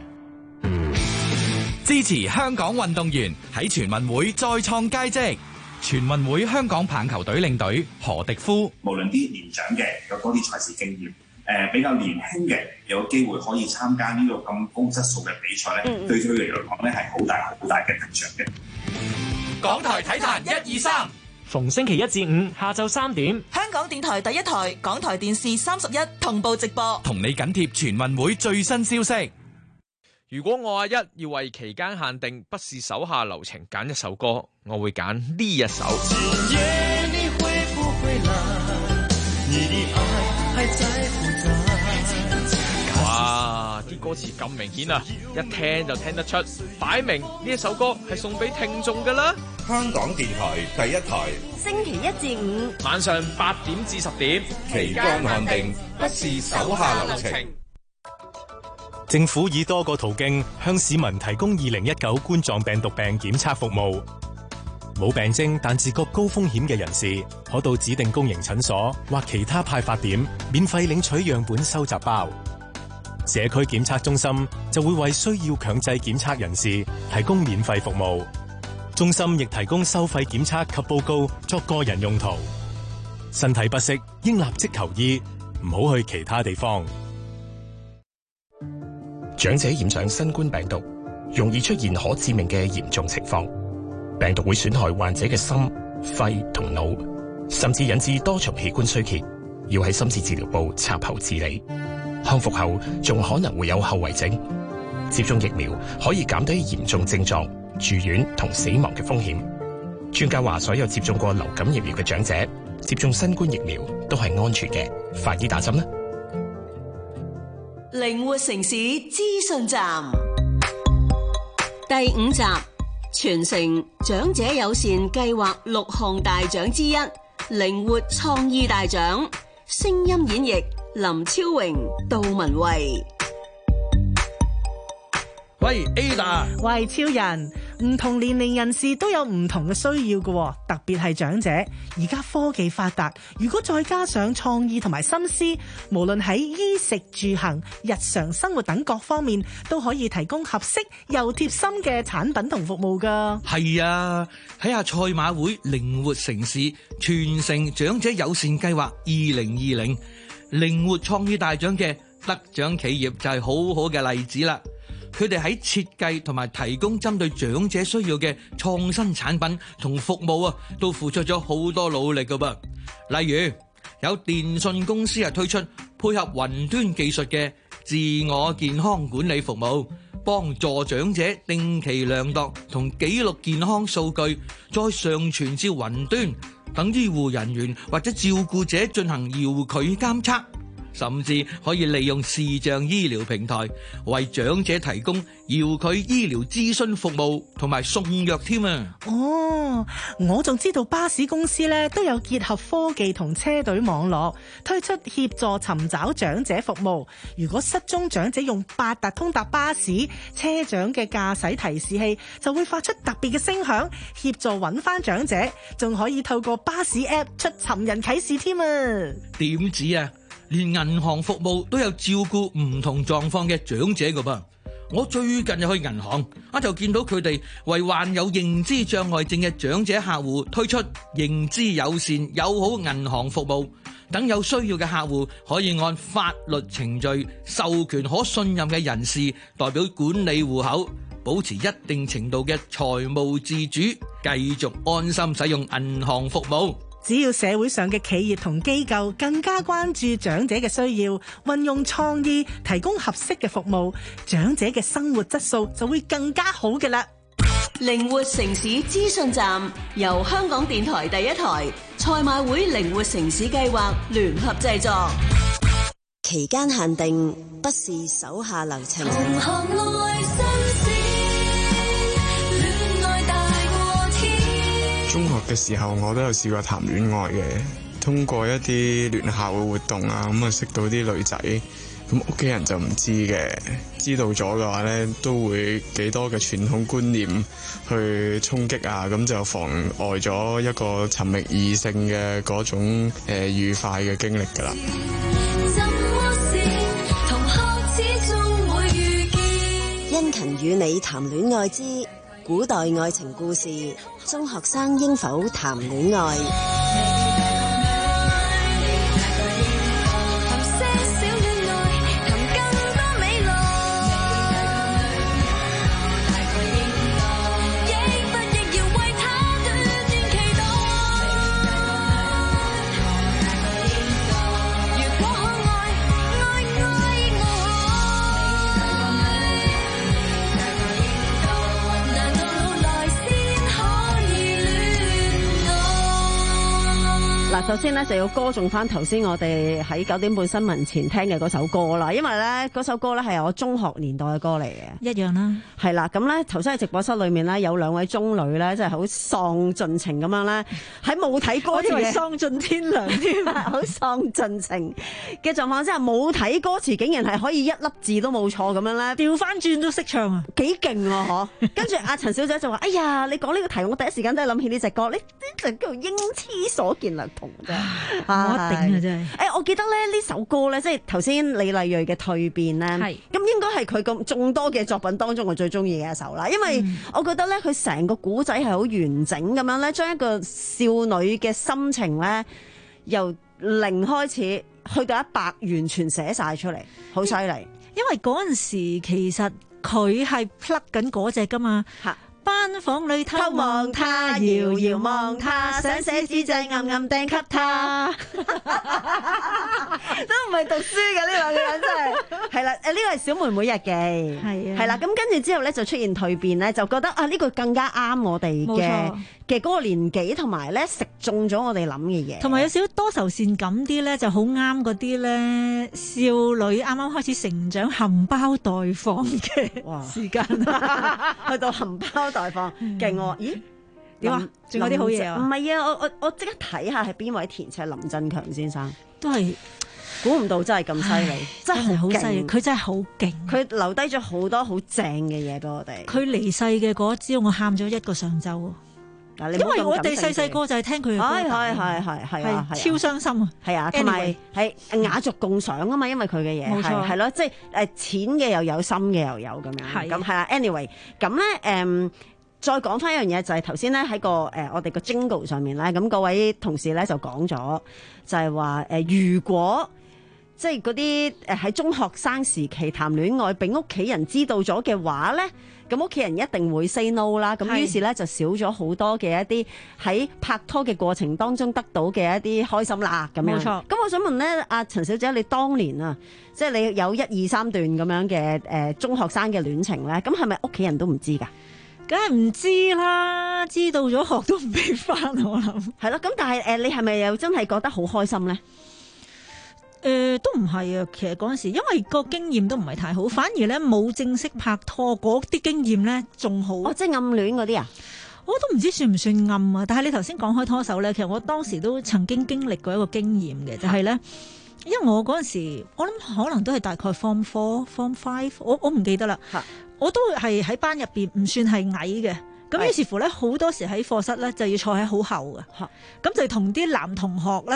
支持香港運動員喺全運會再創佳績。全運會香港棒球隊領隊何迪夫， 無論啲年長嘅有多啲賽事經驗，誒比較年輕嘅有機會可以參加呢個咁高質素嘅比賽咧，嗯、對佢嚟講咧係好大好大嘅提升嘅。 港台體壇一二三， 逢星期一至五下晝三點， 香港電台第一台、港台電視三十一同步直播， 同你緊貼全運會最新消息。 如果我阿一要為期間限定不是手下留情揀一首歌，我會揀呢一首。 今夜你會不會來，你的愛還在不在？ 哇！啲歌詞咁明顯啊，一聽就聽得出，擺明呢一首歌係送俾聽眾㗎啦。 香港電台第一台， 星期一至五晚上八點至十點， 期間限定不是手下留情。 政府以多個途徑向市民提供二零一九冠狀病毒病檢測服務。冇病徵但自覺高風險嘅人士，可到指定公營診所或其他派發點免費領取樣本收集包。社區檢測中心就會為需要強制檢測人士提供免費服務。中心亦提供收費檢測及報告作個人用途。身體不適應立即求醫，唔好去其他地方。 長者染上新冠病毒，容易出現可致命嘅嚴重情況。病毒會損害患者嘅心、肺同腦，甚至引致多重器官衰竭，要喺深切治療部插喉治理。康復後仲可能會有後遺症。接種疫苗可以減低嚴重症狀、住院同死亡嘅風險。專家話，所有接種過流感疫苗嘅長者接種新冠疫苗都係安全嘅，快啲打針啦！ 靈活城市資訊站第五集，全城長者友善計劃六項大獎之一，靈活創意大獎。聲音演繹林超榮、杜文慧。 喂 Ada， 喂超人，唔同年齡人士都有唔同嘅需要嘅，特別係長者。而家科技發達，如果再加上創意同埋心思，無論喺衣食住行、日常生活等各方面，都可以提供合適又貼心嘅產品同服務噶。 係啊，睇下賽馬會靈活城市全城長者友善計劃二零二零靈活創意大獎嘅得獎企業就係好好嘅例子啦。佢哋喺設計同埋提供針對長者需要嘅創新產品同服務啊，都付出咗好多努力噶噃。例如有電信公司係推出配合雲端技術嘅自我健康管理服務，幫助長者定期量度同記錄健康數據，再上傳至雲端，等醫護人員或者照顧者進行遙距監測。甚至可以利用視像醫療平台為長者提供遙距醫療諮詢服務同埋送藥添啊！ 哦，我仲知道巴士公司咧都有結合科技同車隊網絡，推出協助尋找長者服務。如果失蹤長者用八達通搭巴士，車長嘅駕駛提示器就會發出特別嘅聲響，協助揾翻長者，仲可以透過巴士 App 出尋人啟事添啊！ 點止啊！連銀行服務都有照顧唔同狀況嘅長者噶噃， 我最近就去銀行，啊就見到佢哋為患有認知障礙症嘅長者客戶推出認知友善友好銀行服務，等有需要嘅客戶可以按法律程序授權可信任嘅人士代表管理戶口，保持一定程度嘅財務自主，繼續安心使用銀行服務。 只要社會上嘅企業同機構更加關注長者嘅需要，運用創意提供合適嘅服務，長者嘅生活質素就會更加好嘅啦。 靈活城市資訊站由香港電台第一台、賽馬會靈活城市計劃聯合製作， 期間限定，不是手下留情。 中學嘅時候，我都有試過談戀愛嘅，通過一啲聯校嘅活動啊，咁啊識到啲女仔，咁屋企人就唔知嘅，知道咗嘅話呢，都會幾多嘅傳統觀念去衝擊啊，咁就妨礙咗一個尋覓異性嘅嗰種誒、呃、愉快嘅經歷㗎啦。 殷勤與你談戀愛之古代愛情故事，中學生應否談戀愛？ 嗱，首先咧就要歌頌翻頭先我哋喺九點半新聞前聽嘅嗰首歌啦，因為咧嗰首歌咧係我中學年代嘅歌嚟嘅， 一樣啦。 係啦，咁咧頭先喺直播室裏面咧有兩位中女咧，即係好喪盡情咁樣咧，喺冇睇歌詞嘅， 我以為喪盡天良添， 好喪盡情嘅狀況之下，冇睇歌詞，竟然係可以一粒字都冇錯咁樣咧， 調翻轉都識唱啊， 幾勁啊！嗬，跟住阿陳小姐就話：哎呀，你講呢個題，我第一時間都係諗起呢隻歌，呢呢隻叫做英雌所見略同啫。 我一定啊，真係。 誒，我記得咧呢首歌咧，即係頭先李麗蕊嘅蛻變咧，咁應該係佢咁眾多嘅作品當中我最中意嘅一首啦，因為我覺得咧佢成個古仔係好完整咁樣咧，將一個少女嘅心情咧由零開始去到一百，完全寫晒出嚟，好犀利。 因為嗰陣時其實佢係 plug 緊嗰隻噶嘛。班房裏偷望他，遙遙望他，想寫紙仔暗暗掟給他， 都唔係讀書嘅呢兩個人真係。係啦，誒呢個係小妹妹日記，係啊，係啦，咁跟住之後咧就出現蛻變咧，就覺得啊呢個更加啱我哋嘅嘅嗰個年紀，同埋咧食中咗我哋諗嘅嘢， 同埋有少少多愁善感啲咧，就好啱嗰啲咧少女啱啱開始成長含苞待放嘅時間， 去到含苞待放，勁喎！咦？ 點啊？仲有啲好嘢啊？ 唔係啊！我我我即刻睇下係邊位填詞，林振強先生， 都係估唔到真係咁犀利，真係好犀利！佢真係好勁， 佢留低咗好多好正嘅嘢俾我哋。 佢離世嘅嗰一朝，我喊咗一個上晝。因為我哋細細個就係聽佢嘅歌， 係係係係係啊， 超傷心啊！ 係啊，同埋係雅俗共賞啊嘛，因為佢嘅嘢冇錯係咯，即係誒淺嘅又有，深嘅又有咁樣，咁係啦。anyway，咁咧誒，再講翻一樣嘢就係頭先咧喺個誒我哋個 jingle 上面咧，咁各位同事咧就講咗，就係話誒如果即係嗰啲誒喺中學生時期談戀愛，俾屋企人知道咗嘅話咧。咁屋企人一定會 say no 啦，咁於是咧就少咗好多嘅一啲喺拍拖嘅過程當中得到嘅一啲開心啦，咁樣。冇錯。咁我想問咧，阿陳小姐，你當年啊，即係你有一二三段咁樣嘅誒、呃、中學生嘅戀情咧，咁係咪屋企人都唔知㗎？ 梗係唔知啦，知道咗學都唔俾翻我諗。 係咯，咁但係誒、呃，你係咪又真係覺得好開心咧？ 誒、呃，都唔係啊！其實嗰陣時，因為個經驗都唔係太好，反而咧冇正式拍拖嗰啲經驗咧仲好。 哦，即係暗戀嗰啲啊？ 我都唔知算唔算暗啊！但係你頭先講開拖手咧，其實我當時都曾經經歷過一個經驗嘅，就係、是、咧，因為我嗰陣時，我諗可能都係大概 form four、form five， 我我唔記得啦。我都係喺班入邊唔算係矮嘅，咁於是乎咧，好多時喺課室咧就要坐喺好後嘅，咁就同啲男同學咧。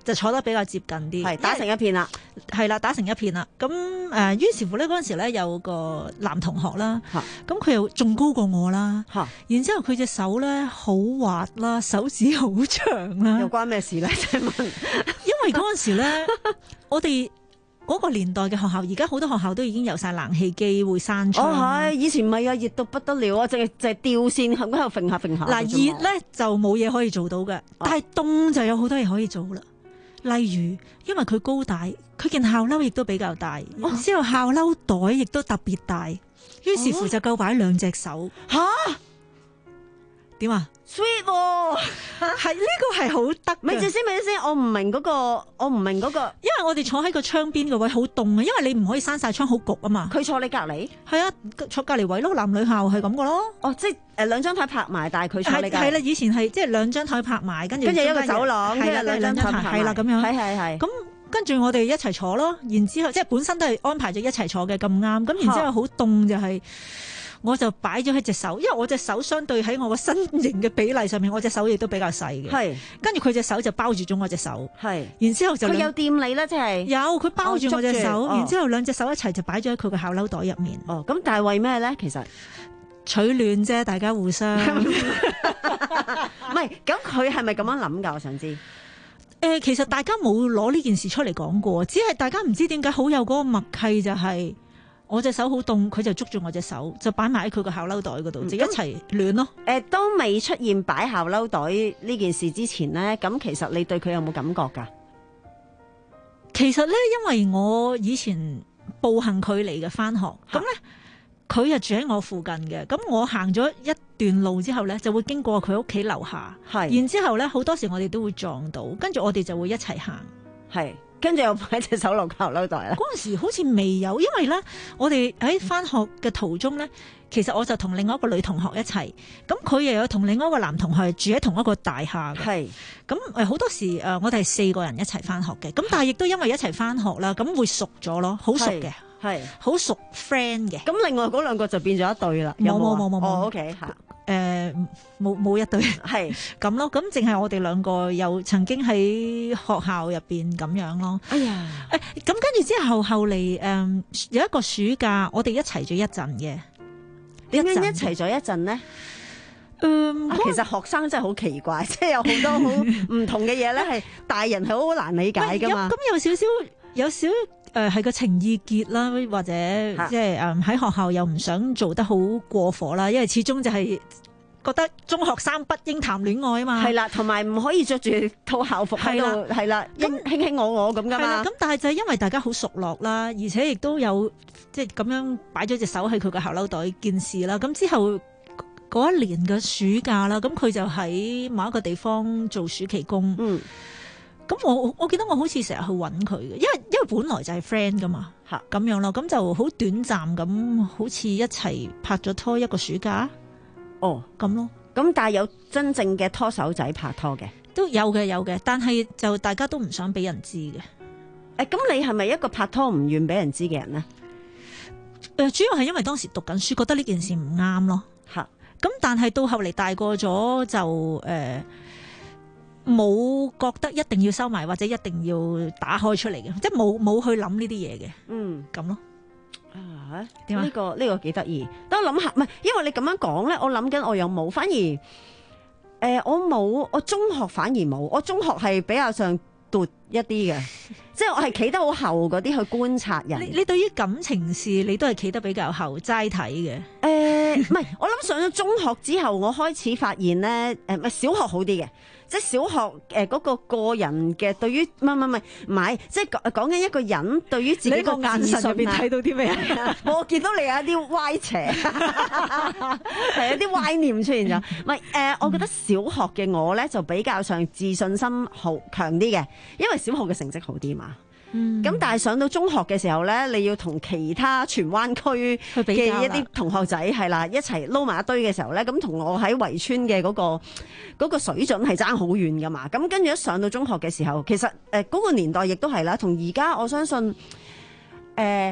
就坐得比較接近啲， 係打成一片啦， 係啦，打成一片啦。咁誒、呃，於是乎咧嗰陣時咧有個男同學啦，咁佢又仲高過我啦，然之後佢隻手咧好滑啦，手指好長啦， 又關咩事咧？請問， 因為嗰陣時咧，我哋嗰個年代嘅學校，而家好多學校都已經有晒冷氣機會閂窗。 哦，係，以前唔係啊，熱到不得了啊，淨係淨係吊線喺度揈下揈下。 嗱，熱咧就冇嘢可以做到嘅，但係凍就有好多嘢可以做啦。例如，因為佢高大，佢件校褸亦都比較大，然之後校褸袋亦都特別大，於是乎就夠擺兩隻手。 吓？ 點啊 ？Sweet 喎， 係呢個係好得。 咪住先，咪住先，我唔明嗰個，我唔明嗰個， 因為我哋坐喺個窗邊嘅位好凍啊，因為你唔可以閂晒窗，好焗啊嘛。 佢坐你隔離？ 係啊，坐隔離位咯，男女校係咁嘅咯。 哦，即係誒兩張台拍埋，但係佢坐你隔離。 係啦，以前係即係兩張台拍埋，跟住跟住一個走廊， 係啦，兩張台係啦咁樣。 係係係。 咁跟住我哋一齊坐咯，然之後即係本身都係安排咗一齊坐嘅咁啱，咁然之後好凍就係。我就擺咗喺隻手，因為我隻手相對喺我個身形嘅比例上面，我隻手亦都比較細嘅。係，跟住佢隻手就包住咗我隻手。係，然之後就佢有掂你咧，即係有佢包住我隻手， 哦、 然之後兩隻手一齊就擺咗喺佢個校褸袋入面。 哦，咁但係為咩咧？其實取暖啫，大家互相。唔係，咁佢係咪咁樣諗㗎？我想知。誒、 呃，其實大家冇攞呢件事出嚟講過，只係大家唔知點解好有嗰個默契，就係、是。我隻手好凍，佢就捉住我隻手，就擺埋喺佢個校褸袋嗰度，就一齊暖咯。 誒，當未出現擺校褸袋呢件事之前咧，咁其實你對佢有冇感覺㗎？ 其實咧，因為我以前步行距離嘅返學，咁咧佢又住喺我附近嘅，咁我行咗一段路之後咧，就會經過佢屋企樓下，係，然之後咧好多時我哋都會撞到，跟住我哋就會一齊行， 係。跟住又擺隻手落校褸袋啦。 嗰陣時好似未有，因為咧我哋喺返學嘅途中咧，其實我就同另外一個女同學一齊，咁佢又有同另外一個男同學住喺同一個大廈嘅。係，咁誒好多時誒我哋係四個人一齊返學嘅，咁但係亦都因為一齊返學啦，咁會熟咗咯，好熟嘅，係好熟 friend 嘅。 咁另外嗰兩個就變咗一對啦。 冇冇冇冇冇。 哦 OK 嚇。 誒冇冇一對係咁咯，咁淨係我哋兩個又曾經喺學校入邊咁樣咯。哎呀，誒咁跟住之後後嚟誒、呃、有一個暑假，我哋一齊咗一陣嘅。 點解一齊咗一陣呢？嗯、啊，其實學生真係好奇怪，即係有好多好唔同嘅嘢咧，係大人係好難理解噶嘛。 咁有少少有少誒係個情意結啦，或者即係誒喺學校又唔想做得好過火啦，因為始終就係覺得中學生不應談戀愛啊嘛。 係啦，同埋唔可以着住套校服喺度，係啦，咁卿卿我我咁噶嘛。 咁但係就係因為大家好熟絡啦，而且亦都有即係咁樣擺咗隻手喺佢個校褸袋件事啦。咁之後嗰一年嘅暑假啦，咁佢就喺某一個地方做暑期工。嗯。咁我我記得我好似成日去揾佢嘅，因為因為本來就係 friend 噶嘛，嚇咁樣咯，咁就好短暫咁，好似一齊拍咗拖一個暑假， 哦咁咯， 咁但係有真正嘅拖手仔拍拖嘅， 都有嘅有嘅，但係就大家都唔想俾人知嘅。 誒，咁你係咪一個拍拖唔願俾人知嘅人呢？ 誒，主要係因為當時讀緊書，覺得呢件事唔啱咯，嚇。咁但係到後嚟大個咗就誒。冇覺得一定要收埋或者一定要打開出嚟嘅，即係冇冇去諗呢啲嘢嘅。嗯，咁咯。 啊，點啊？呢個呢個幾得意。等我諗下，唔係，因為你咁樣講咧，我諗緊我又冇，反而誒、呃、我冇，我中學反而冇，我中學係比較上獨一啲嘅，即係我係企得好後嗰啲去觀察人。 你你對於感情事，你都係企得比較後齋睇嘅。 誒，唔係，我諗上咗中學之後，我開始發現咧，誒、呃，唔係小學好啲嘅。即係小學誒嗰、呃那個個人嘅對於唔係唔係唔係，即係講講緊一個人對於自己個眼神入邊睇到啲咩啊？我見到你有一啲歪斜，係有啲歪念出現咗。唔係誒，我覺得小學嘅我咧就比較上自信心好強啲嘅，因為小學嘅成績好啲嘛。咁、嗯、但係上到中學嘅時候咧，你要同其他荃灣區嘅一啲同學仔係啦一齊撈埋一堆嘅時候咧，咁同我喺圍村嘅嗰個嗰個水準係爭好遠噶嘛。咁跟住一上到中學嘅時候，其實誒嗰個年代亦都係啦，同而家我相信誒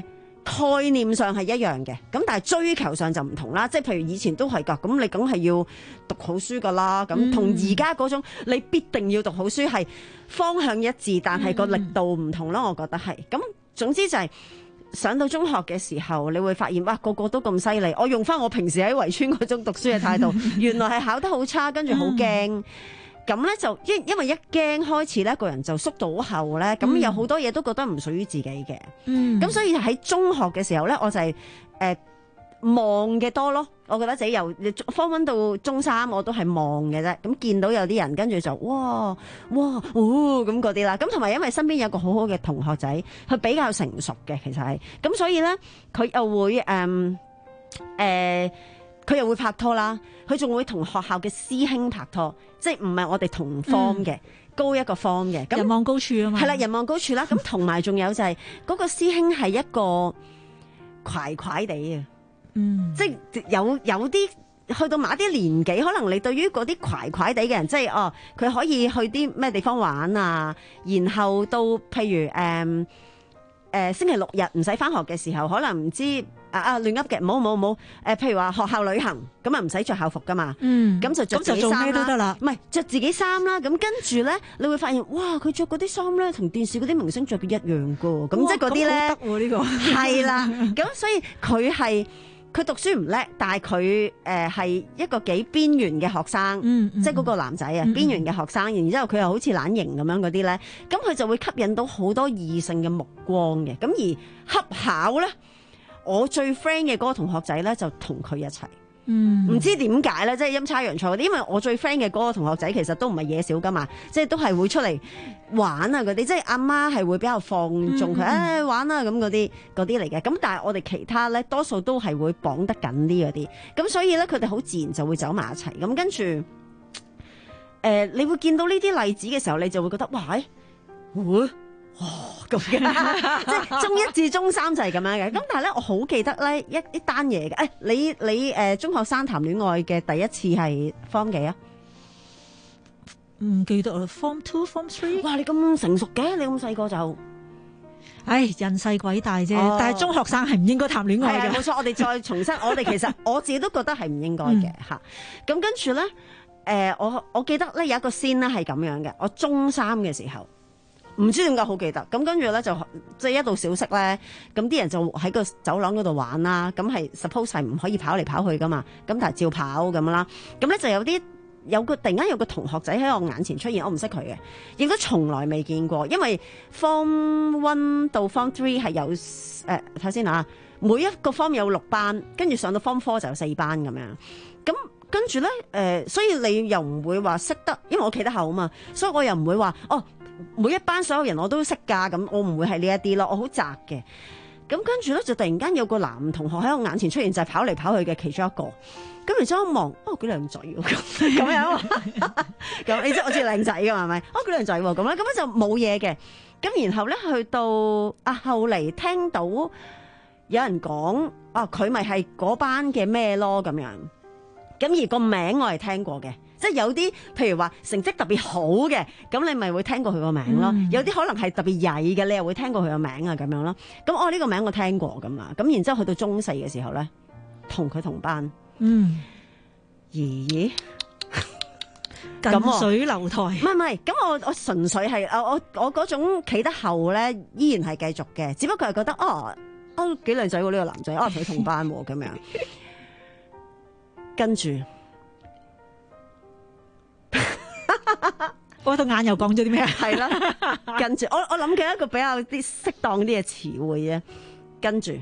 概念上係一樣嘅，咁但係追求上就唔同啦。即係譬如以前都係㗎，咁你梗係要讀好書㗎啦。咁同而家嗰種你必定要讀好書係方向一致，但係個力度唔同咯。我覺得係。咁總之就係上到中學嘅時候，你會發現哇，個個都咁犀利。我用翻我平時喺圍村嗰種讀書嘅態度，原來係考得好差，跟住好驚。咁咧就因因為一驚開始咧，個人就縮到後咧，咁、嗯、有好多嘢都覺得唔屬於自己嘅。咁、嗯、所以喺中學嘅時候咧，我就係誒望嘅多咯。我覺得自己由 Form One 到中三，我都係望嘅啫。咁見到有啲人跟住就哇哇哦咁嗰啲啦。咁同埋因為身邊有個好好嘅同學仔，佢比較成熟嘅，其實係咁，所以咧佢又會誒誒。嗯呃佢又會拍拖啦，佢仲會同學校嘅師兄拍拖，即係唔係我哋同 form 嘅、嗯，高一個 form 嘅。咁人望高處啊嘛。係啦， 人望高處啦。咁同埋仲有就係、是、嗰、那個師兄係一個怪怪地嘅，嗯，即係有有啲去到某啲年紀，可能你對於嗰啲怪怪地嘅人，即係哦，佢可以去啲咩地方玩啊，然後到譬如誒誒、呃呃、星期六日唔使返學嘅時候，可能唔知。啊啊亂噏嘅，冇冇冇，誒譬如話學校旅行，咁啊唔使着校服噶嘛，嗯，咁就着自己衫啦，唔係着自己衫啦，咁跟住咧，你會發現，哇，佢着嗰啲衫咧，同電視嗰啲明星着嘅一樣噶，咁即係嗰啲咧，得喎呢個，係啦，咁所以佢係佢讀書唔叻，但係佢誒係一個幾邊緣嘅學生，嗯嗯、即係嗰個男仔啊，邊緣嘅學生，然之後佢又好似懶型咁樣嗰啲咧，咁佢就會吸引到好多異性嘅目光嘅，咁而恰巧咧。我最 friend 嘅嗰個同學仔咧，就同佢一齊，唔、嗯、知點解咧，即係陰差陽錯嗰啲。因為我最 friend 嘅嗰個同學仔其實都唔係嘢少噶嘛，即係都係會出嚟玩啊嗰啲，即係阿媽係會比較放縱佢，誒、嗯哎、玩啊咁嗰啲嗰啲嚟嘅。咁但係我哋其他咧，多數都係會綁得緊啲嗰啲，咁所以咧佢哋好自然就會走埋一齊。咁跟住，誒、呃、你會見到呢啲例子嘅時候，你就會覺得哇，誒、呃。哦，咁嘅，即係中一至中三就係咁樣嘅。咁但係咧，我好記得咧一一單嘢嘅。誒，你你誒、呃、中學生談戀愛嘅第一次係 Form 幾啊？ 唔記得啦 ，Form Two、Form Three。哇， 你咁成熟嘅，你咁細個就， 唉，人細鬼大啫。 哦、 但係中學生係唔應該談戀愛嘅。 冇錯，我哋再重申，我哋其實我自己都覺得係唔應該嘅嚇。咁、嗯、跟住咧，誒、呃，我我記得咧有一個 scene 咧係咁樣嘅。我中三嘅時候。唔知點解好記得，咁跟住咧就即係一到小息咧，咁啲人就喺個走廊嗰度玩啦，咁係 suppose 係唔可以跑嚟跑去噶嘛，咁但係照跑咁啦，咁咧就有啲有個突然間有個同學仔喺我眼前出現，我唔識佢嘅，亦都從來未見過，因為 Form One 到 Form Three 係有誒睇下先啊，每一個 form 有六班，跟住上到 Form Four 就有四班咁樣，咁跟住咧誒，所以你又唔會話識得，因為我企得後啊嘛，所以我又唔會話哦。每一班所有人我都識㗎，咁我唔會係呢一啲咯，我好窄嘅。咁跟住咧就突然間有個男同學喺我眼前出現，就係、是、跑嚟跑去嘅其中一個。咁然之後我望，哦幾靚仔喎，咁樣。咁你知我知靚仔㗎嘛？係咪？哦幾靚仔喎，咁咧咁樣就冇嘢嘅。咁然後咧去到啊後嚟聽到有人講，啊佢咪係嗰班嘅咩咯咁樣。咁而個名我係聽過嘅。即係有啲，譬如話成績特別好嘅，咁你咪會聽過佢個名咯。嗯、有啲可能係特別曳嘅，你又會聽過佢個名啊咁樣咯。咁我呢個名我聽過咁啊。咁然之後去到中四嘅時候咧，同佢同班。嗯。咦？ 近水樓台。唔係唔係，咁我我純粹係我我我嗰種企得後咧，依然係繼續嘅。只不過係覺得哦哦幾靚仔喎呢個男仔，哦同佢同班喎咁樣。跟住。 我對眼又講咗啲咩？ 係啦，跟住我我諗緊一個比較啲適當啲嘅詞彙啫。跟住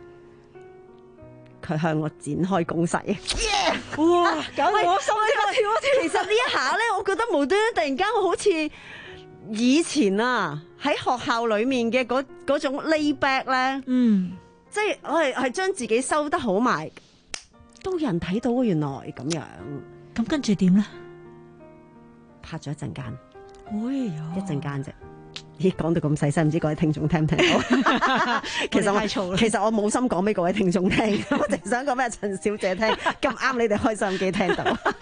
佢向我展開攻勢，耶！哇，搞到我心跳跳跳。其實呢一下咧，我覺得無端端突然間好似以前啊喺學校裏面嘅嗰嗰種 lay back 咧，嗯，即係我係係將自己收得好埋，都有人睇到原來咁樣。 咁跟住點咧？ 拍咗一陣間， 哎呀， 一陣間啫。咦，講到咁細聲，唔知各位聽眾聽唔聽到？其實我其實我冇心講俾各位聽眾聽，我淨係想講俾陳小姐聽。咁啱你哋開收音機聽到。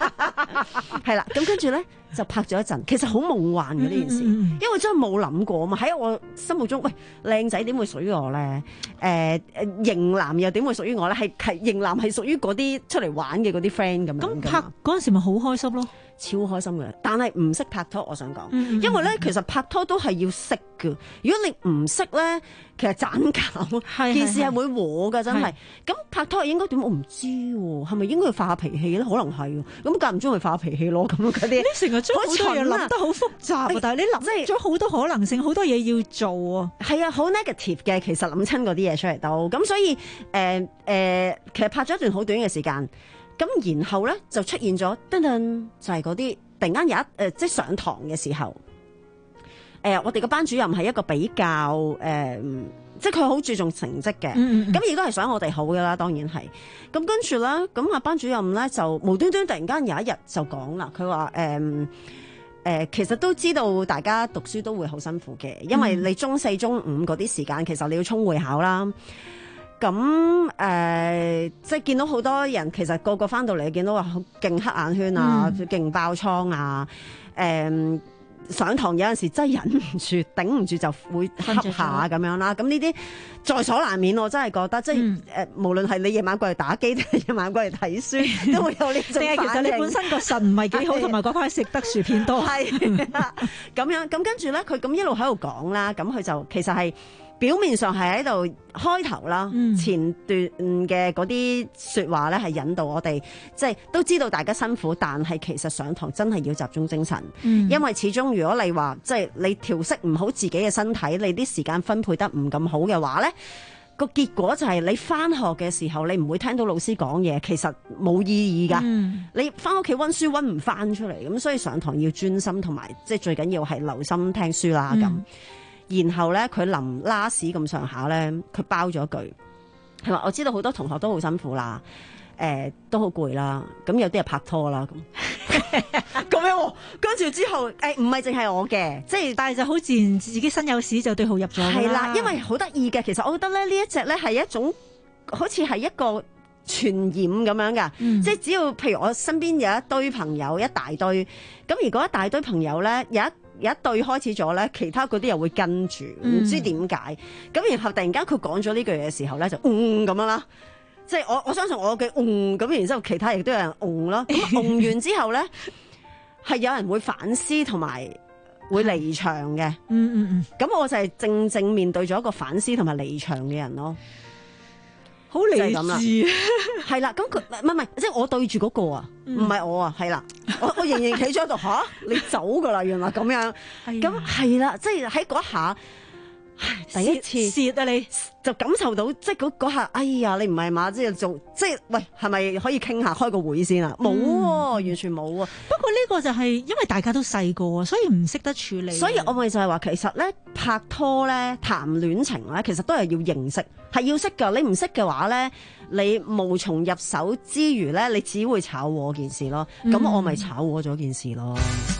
係啦，咁跟住咧就拍咗一陣，其實好夢幻嘅呢件事， 嗯、 因為真係冇諗過嘛。喺我心目中，喂，靚仔點會屬於我咧？誒、呃、誒，型男又點會屬於我咧？係係型男係屬於嗰啲出嚟玩嘅嗰啲 friend 咁樣。 咁拍嗰陣時咪好開心咯。 超開心嘅，但係唔識拍拖，我想講， 嗯嗯因為咧其實拍拖都係要識嘅。如果你唔識咧，其實盞搞，件事係會和㗎，真係。咁拍拖應該點？我唔知喎，係咪應該要發下脾氣咧？可能係，咁間唔中去發下脾氣咯，咁嗰啲。 你成日將好多嘢諗得好複雜啊！但係你諗咗好多可能性，好多嘢要做啊。 係啊，好 negative 嘅，其實諗親嗰啲嘢出嚟都。咁所以誒誒、呃呃，其實拍咗一段好短嘅時間。咁然後咧就出現咗，噔噔就係嗰啲突然間有一誒、呃，即係上堂嘅時候，誒、呃、我哋個班主任係一個比較誒、呃，即係佢好注重成績嘅，咁亦都係想我哋好噶啦，當然係。咁跟住咧，咁啊班主任咧就無端端突然間有一日就講啦，佢話誒誒，其實都知道大家讀書都會好辛苦嘅，因為你中四、中五嗰啲時間，其實你要衝會考啦。咁誒、呃，即係見到好多人，其實個個翻到嚟見到話好勁黑眼圈啊，勁、嗯、爆瘡啊，誒、呃、上堂有陣時真係忍唔住、頂唔住就會瞌下咁樣啦。咁呢啲在所難免，我真係覺得，即係誒、呃，無論係你夜晚過嚟打機定係夜晚過嚟睇書，都會有呢種反應。其實你本身個腎唔係幾好，同埋嗰塊食得薯片多。係咁樣，咁跟住咧，佢咁一路喺度講啦，咁佢就其實係。表面上係喺度開頭啦，嗯、前段嘅嗰啲説話咧係引導我哋，即係都知道大家辛苦，但係其實上堂真係要集中精神，嗯、因為始終如果你話即係你調適唔好自己嘅身體，你啲時間分配得唔咁好嘅話咧，個結果就係你翻學嘅時候你唔會聽到老師講嘢，其實冇意義㗎。嗯、你翻屋企溫書溫唔翻出嚟，咁所以上堂要專心同埋即係最緊要係留心聽書啦咁。嗯然後咧，佢臨 last 咁上下咧，佢包咗句，佢話：我知道好多同學都好辛苦啦，誒、呃、都好攰啦，咁有啲係拍拖啦，咁咁樣、哦。跟住之後，誒唔係淨係我嘅，即係但係就好自然，自己身有屎就對號入座啦。係啦，因為好得意嘅，其實我覺得咧呢一隻咧係一種好似係一個傳染咁樣噶，嗯、即係只要譬如我身邊有一堆朋友一大堆，咁如果一大堆朋友咧有一有一對開始咗咧，其他嗰啲又會跟住，唔、嗯、知點解。咁然後突然間佢講咗呢句嘢嘅時候咧，就嗯咁樣啦。即係我我相信我嘅嗯咁，然之後其他亦都有人嗯啦。咁嗯完之後咧，係有人會反思同埋會離場嘅。嗯嗯嗯。咁我就係正正面對咗一個反思同埋離場嘅人咯。好理智，係啦。咁佢唔係唔係，即係我對住嗰個啊，唔係我啊，係啦。我我仍然企咗喺度吓，你走噶啦，原來咁樣。咁係啦，即係喺嗰下，第一次蝕啊你，就感受到即係嗰嗰下，哎呀，你唔係嘛，即係做即係喂，係咪可以傾下開個會先啊？冇、嗯，完全冇啊。 不過呢個就係因為大家都細個啊，所以唔識得處理。 所以我咪就係話，其實咧拍拖咧談戀情咧，其實都係要認識，係要識噶。你唔識嘅話咧，你無從入手之餘咧，你只會炒和件事咯。咁、嗯、我咪炒和咗件事咯。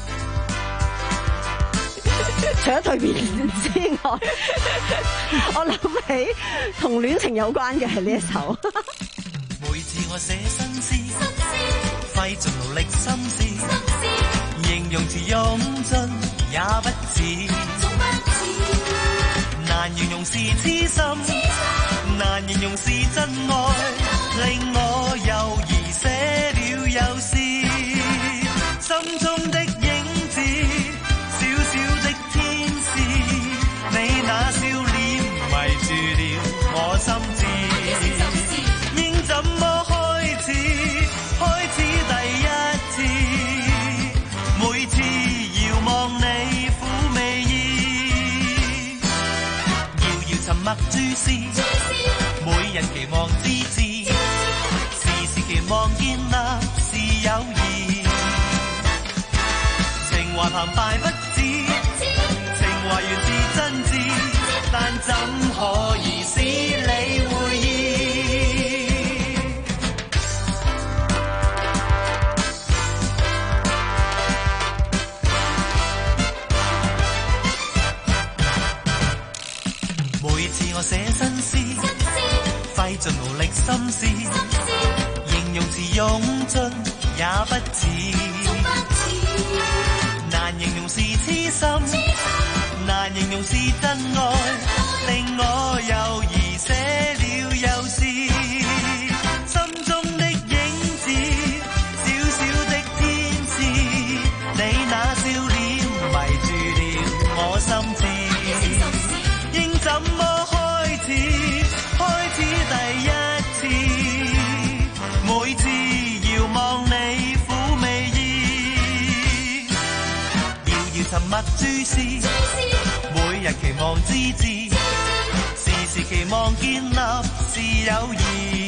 除咗蛻變之外，我諗起同戀情有關嘅係呢一首。 每次我寫新詩，費盡勞力心思，形容詞用盡也不似，難形容是痴心，難形容是真愛，令我猶豫寫了又是心中的影子，小小的天使，你那笑臉迷住了我心智，應怎麼開始？開始第一次，每次遙望你撫媚意，遙遙沉默注視，每人期望之至，時時期望建立是友誼，情懷澎湃不止，情懷原是真摯，但怎可以使你會意？每次我寫新詩，費盡勞力心思，形容詞用盡也不似，難形容是痴心，難形容是真愛，令我猶豫寫了又試，心中的影子，小小的天使，你那笑臉迷住了我心智，應怎麼開始？開始第一次，每次遙望你撫媚意，遙遙沉默注視，每日期望之至，時時期望建立是友誼，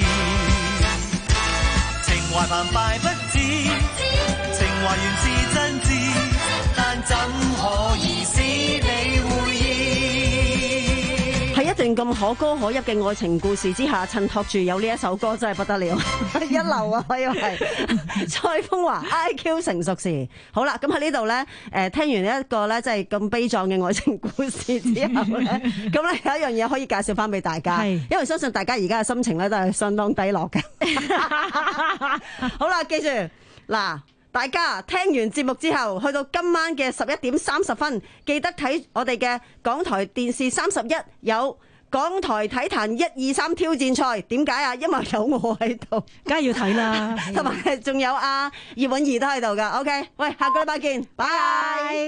情懷澎湃不止，情懷原是真摯，但怎可以使你回憶？ 喺一段咁可歌可泣嘅愛情故事之下，襯托住有呢一首歌真係不得了，一流啊！可以係蔡楓華 I Q 成熟時。好啦，咁喺呢度咧，誒聽完一個咧即係咁悲壯嘅愛情故事之後咧，咁咧有一樣嘢可以介紹翻俾大家，因為相信大家而家嘅心情咧都係相當低落嘅。好啦，記住嗱。大家聽完節目之後，去到今晚嘅十一點三十分，記得睇我哋嘅港台電視三十一有港台體壇一二三挑戰賽。點解啊？因為有我喺度， 梗係要睇啦。 同埋仲有阿葉韻儀都喺度噶。OK，喂，下個禮拜見，拜拜。